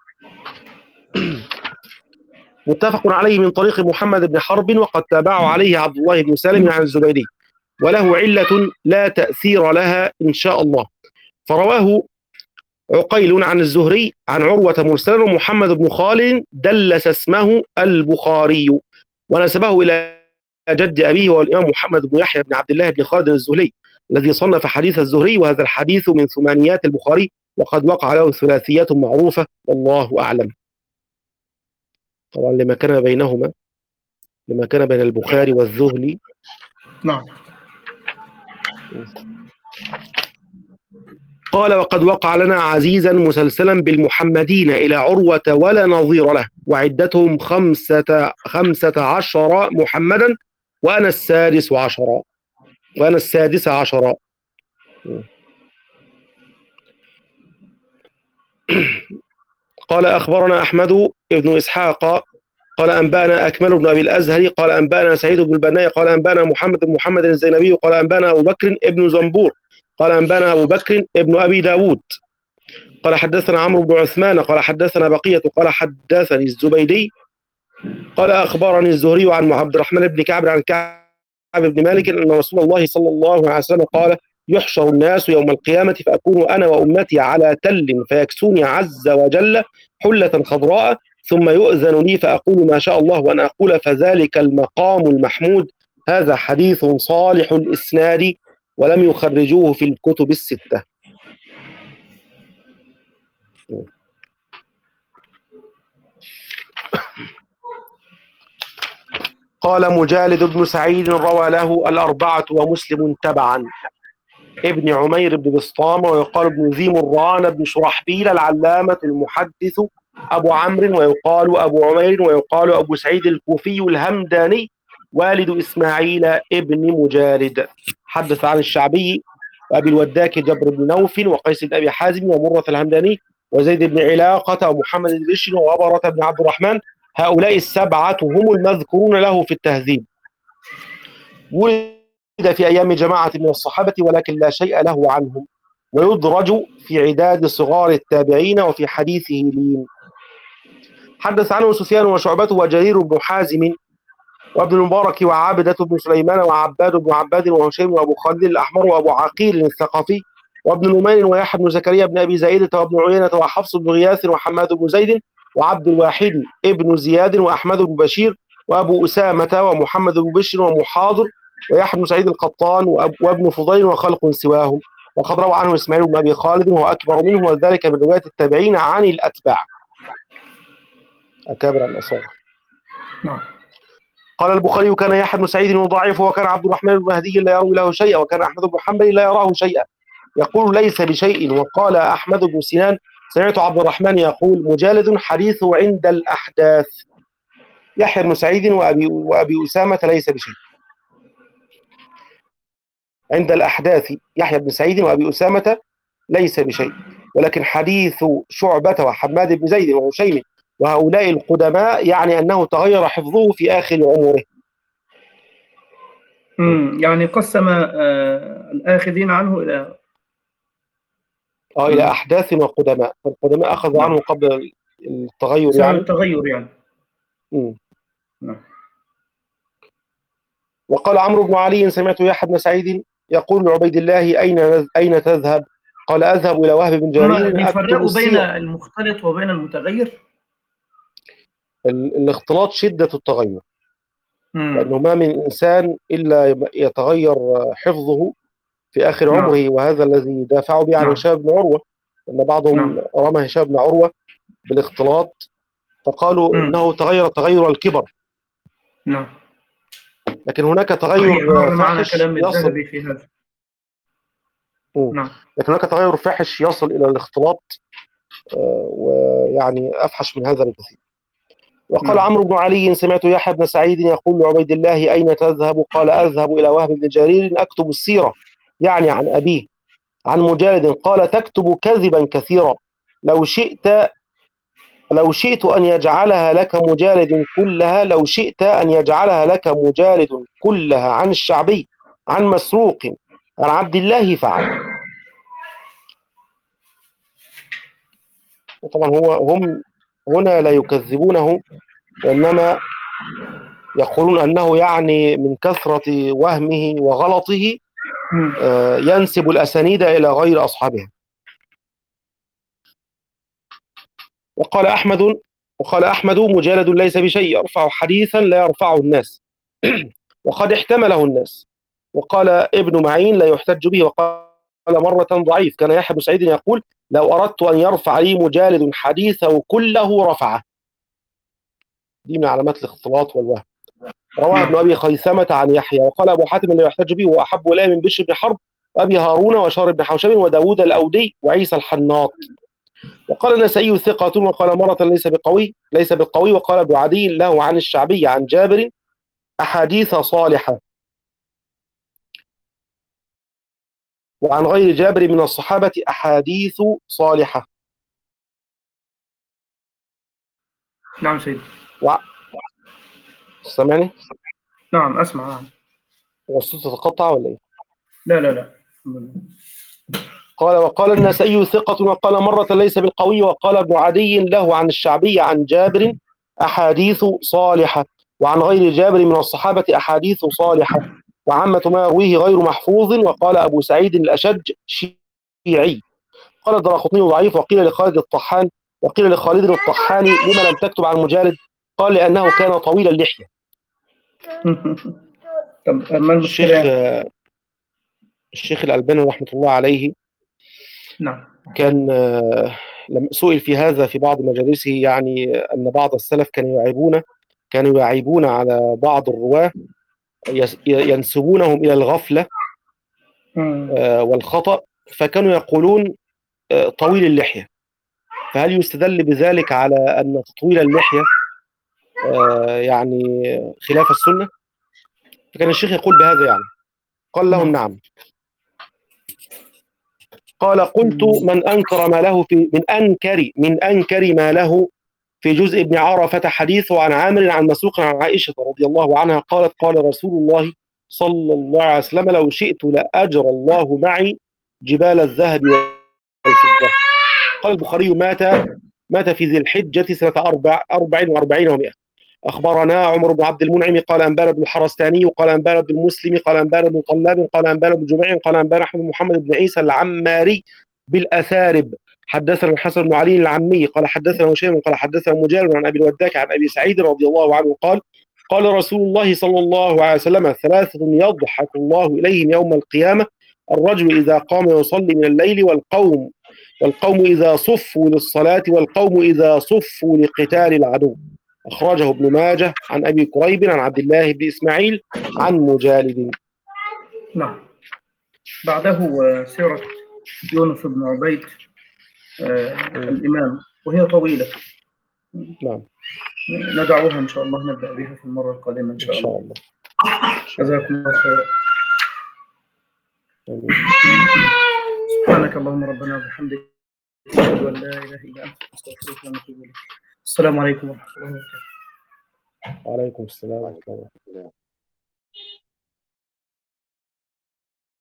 S3: متفق عليه من طريق محمد بن حرب وقد تابعه عليه عبد الله بن سالم عن الزبيدي، وله علة لا تأثير لها إن شاء الله. فرواه عقيل عن الزهري عن عروة مرسلا ومحمد بن خالد دلس اسمه البخاري ونسبه إلى جد أبيه هو الإمام محمد بن يحيى بن عبد الله بن خالد الزهلي الذي صنف حديث الزهري، وهذا الحديث من ثمانيات البخاري وقد وقع له ثلاثيات معروفة والله أعلم. طبعا لما كان بينهما لما كان بين البخاري والزهلي.
S1: نعم.
S3: قال وقد وقع لنا عزيزا مسلسلا بالمحمدين إلى عروة ولا نظير له، وعدتهم خمسة, خمسة عشر محمدا وأنا السادس عشر وأنا السادس عشر. قال أخبرنا أحمد بن إسحاق قال أنبأنا أكمل بن أبي الأزهري قال أنبأنا سعيد بن البناء قال أنبأنا محمد بن محمد الزينبي قال أنبأنا أبو بكر بن زنبور قال أنبأنا أبو بكر بن أبي داود قال حدثنا عمرو بن عثمان قال حدثنا بقية قال حدثني الزبيدي قال أخبرني الزهري عن عبد الرحمن بن كعب عن كعب بن مالك أن رسول الله صلى الله عليه وسلم قال يحشر الناس يوم القيامة فأكون أنا وأمتي على تل فيكسوني عز وجل حلة خضراء ثم يؤذن لي فأقول ما شاء الله وأن أقول فذلك المقام المحمود. هذا حديث صالح الإسناد ولم يخرجوه في الكتب الستة. قال مجالد بن سعيد روى له الأربعة ومسلم تبعا ابن عمير بن بسطام ويقال ابن ذي مران بن شرحبيل العلامة المحدث أبو عمرو ويقال أبو عمير ويقال أبو سعيد الكوفي الهمداني والد إسماعيل ابن مجالد. حدث عن الشعبي وأبي الوداك جبر بن نوف وقيس بن أبي حازم ومرة الهمداني وزيد بن علاقة ومحمد بن بشر وغبرة بن عبد الرحمن. هؤلاء السبعة هم المذكورون له في التهذيب. ولد في أيام جماعة من الصحابة ولكن لا شيء له عنهم، ويدرج في عداد صغار التابعين وفي حديثه لين. حدث عنه سفيان وشعبة وجرير بن حازم وابن المبارك وعابدة بن سليمان وعباد بن عباد وهشيم وأبو خالد الأحمر وأبو عقيل الثقفي وابن نمير ويحيى بن زكريا بن أبي زائدة وابن عيينة وحفص بن غياث وحماد بن زيد وعبد الواحد ابن زياد وأحمد بن بشير وأبو أسامة ومحمد بن بشر ومحاضر ويحيى بن سعيد القطان وابن فضيل وخلق سواهم. وقد روى عنه إسماعيل بن أبي خالد وهو أكبر منه وذلك من رواية التابعين عن الأتباع أكابر الأصابع.
S1: نعم.
S3: قال البخاري كان يحيى بن سعيد وضعيف وكان عبد الرحمن بن مهدي لا يروي له شيئا وكان أحمد بن حنبل لا يراه شيئا يقول ليس بشيء. وقال أحمد بن سنان سمعت عبد الرحمن يقول مجالد حديثه عند الأحداث. يحيى بن سعيد وأبي, وأبي أسامة ليس بشيء عند الأحداث. يحيى بن سعيد وأبي أسامة ليس بشيء، ولكن حديث شعبة وحماد بن زيد وهشيم وهؤلاء القدماء يعني أنه تغير حفظه في آخر عمره.
S1: امم يعني قسم آه الآخذين عنه إلى
S3: آه إلى أحداث وقدماء، فالقدماء أخذوا
S1: نعم.
S3: عنه قبل التغير
S1: سبب
S3: يعني
S1: التغير يعني.
S3: مم.
S1: نعم.
S3: وقال عمرو بن علي سمعت يحيى بن سعيد يقول لعبيد الله أين أين تذهب؟ قال أذهب إلى وهب بن
S1: هم
S3: جرير أكتب
S1: بيفرقوا بين
S3: السير.
S1: المختلط وبين المتغير.
S3: ال- الاختلاط شدة التغير،
S1: مم.
S3: لأنه ما من إنسان إلا يتغير حفظه في آخر
S1: نعم.
S3: عمره، وهذا الذي دافعوا به عن
S1: نعم.
S3: هشام بن عروة، أن بعضهم
S1: نعم.
S3: رمى هشام بن عروة بالاختلاط فقالوا
S1: مم.
S3: إنه تغير تغير الكبر،
S1: نعم.
S3: لكن هناك
S1: صحيح،
S3: تغير
S1: مر معنا
S3: فاحش
S1: كلام
S3: يصل
S1: الذهبي في هذا.
S3: مم.
S1: نعم.
S3: لكن هناك تغير فاحش يصل إلى الاختلاط، آه، ويعني أفحش من هذا بكثير. وقال
S1: نعم.
S3: عمرو بن علي سمعت يحيى بن سعيد يقول لعبيد الله أين تذهب؟ قال أذهب إلى وهب بن جرير أكتب السيرة، يعني عن أبيه. عن مجالد قال تكتب كذبا كثيرا، لو شئت لو شئت أن يجعلها لك مجالد كلها لو شئت أن يجعلها لك مجالد كلها عن الشعبي عن مسروق عن عبد الله فعل. وطبعا هو هم هنا لا يكذبونه، وإنما يقولون أنه يعني من كثرة وهمه وغلطه
S1: مم.
S3: آه، ينسب الأسانيد إلى غير أصحابها. وقال أحمد وقال أحمد مجالد ليس بشيء يرفع حديثا لا يرفعه الناس وقد احتمله الناس. وقال ابن معين لا يحتج به. وقال مرة ضعيف كان يحيى بن سعيد يقول لو أردت أن يرفع لي مجالد حديثه كله رفعه. دي من علامات الاختلاط والوهم. رواه ابن أبي خيثمة عن يحيى. وقال أبو حاتم لا يحتج به وأحب إليه من بشر بن حرب وأبي هارون وشار بن حوشب وداود الأودي وعيسى الحناط. وقال النسائي ثقة. وقال مرة ليس بقوي ليس بالقوي. وقال ابن عدي له عن الشعبي عن جابر أحاديث صالحة. وعن غير جابر من الصحابة أحاديث صالحة.
S1: نعم سيدي.
S3: و... سامعني؟
S1: نعم أسمع. نعم.
S3: والصوت تتقطع ولا إيه؟
S1: لا لا لا.
S3: قال وقال النسائي ثقة. وقال مرة ليس بالقوي. وقال ابن عدي له عن الشعبي عن جابر أحاديث صالحة. وعن غير جابر من الصحابة أحاديث صالحة. وعامة ما يرويه غير محفوظ. وقال أبو سعيد الأشج شيعي. قال الدراقطني ضعيف. وقيل لخالد الطحان وقيل لخالد الطحاني لما لم تكتب عن مجالد؟ قال لأنه كان طويل اللحية.
S1: طب ما
S3: الشيخ
S1: المشكلة؟
S3: الشيخ الألباني رحمة الله عليه
S1: نعم.
S3: كان لما سئل في هذا في بعض مجالسه يعني أن بعض السلف كانوا يعيبون كانوا يعيبون على بعض الرواة ينسبونهم إلى الغفلة والخطأ، فكانوا يقولون طويل اللحية. فهل يستدل بذلك على أن تطويل اللحية يعني خلاف السنة؟ فكان الشيخ يقول بهذا يعني. قال لهم نعم. قال قلت من أنكر ما له في من أنكر من أنكر ما له في جزء ابن عرفة حديثه عن عامر عن مسروق عن عائشة رضي الله عنها قالت قال رسول الله صلى الله عليه وسلم لو شئت لأجرى الله معي جبال الذهب والفضة. قال البخاري مات مات في ذي الحجة سنة أربع أربع وأربعين ومئة. أخبرنا عمر بن عبد المنعم قال أنبانا بن الحرستاني قال أنبانا بن المسلم قال أنبانا بن طلاب قال أنبانا بن جميع قال أنبانا أحمد محمد بن عيسى العماري بالأثارب. حدثنا الحسن بن علي العمي قال حدثنا هشام قال حدثنا مجالد عن أبي الوداك عن أبي سعيد رضي الله عنه قال قال رسول الله صلى الله عليه وسلم ثلاثة يضحك الله إليهم يوم القيامة الرجل إذا قام يصلي من الليل والقوم والقوم إذا صفوا للصلاة والقوم إذا صفوا لقتال العدو. أخرجه ابن ماجه عن أبي كريب عن عبد الله بن إسماعيل عن مجالد.
S1: نعم. بعده سيرة يونس بن عبيد آه الإمام وهي طويلة.
S3: نعم.
S1: ندعوها إن شاء الله نبدأ بها في المرة القادمة إن شاء الله.
S3: إن
S1: شاء الله. جزاكم الله خيرا. سبحانك اللهم ربنا وبحمدك أشهد أن لا إله إلا أنت أستغفرك ونتوب إليك. السلام عليكم ورحمة الله وبركاته.
S3: وعليكم السلام ورحمة الله وبركاته.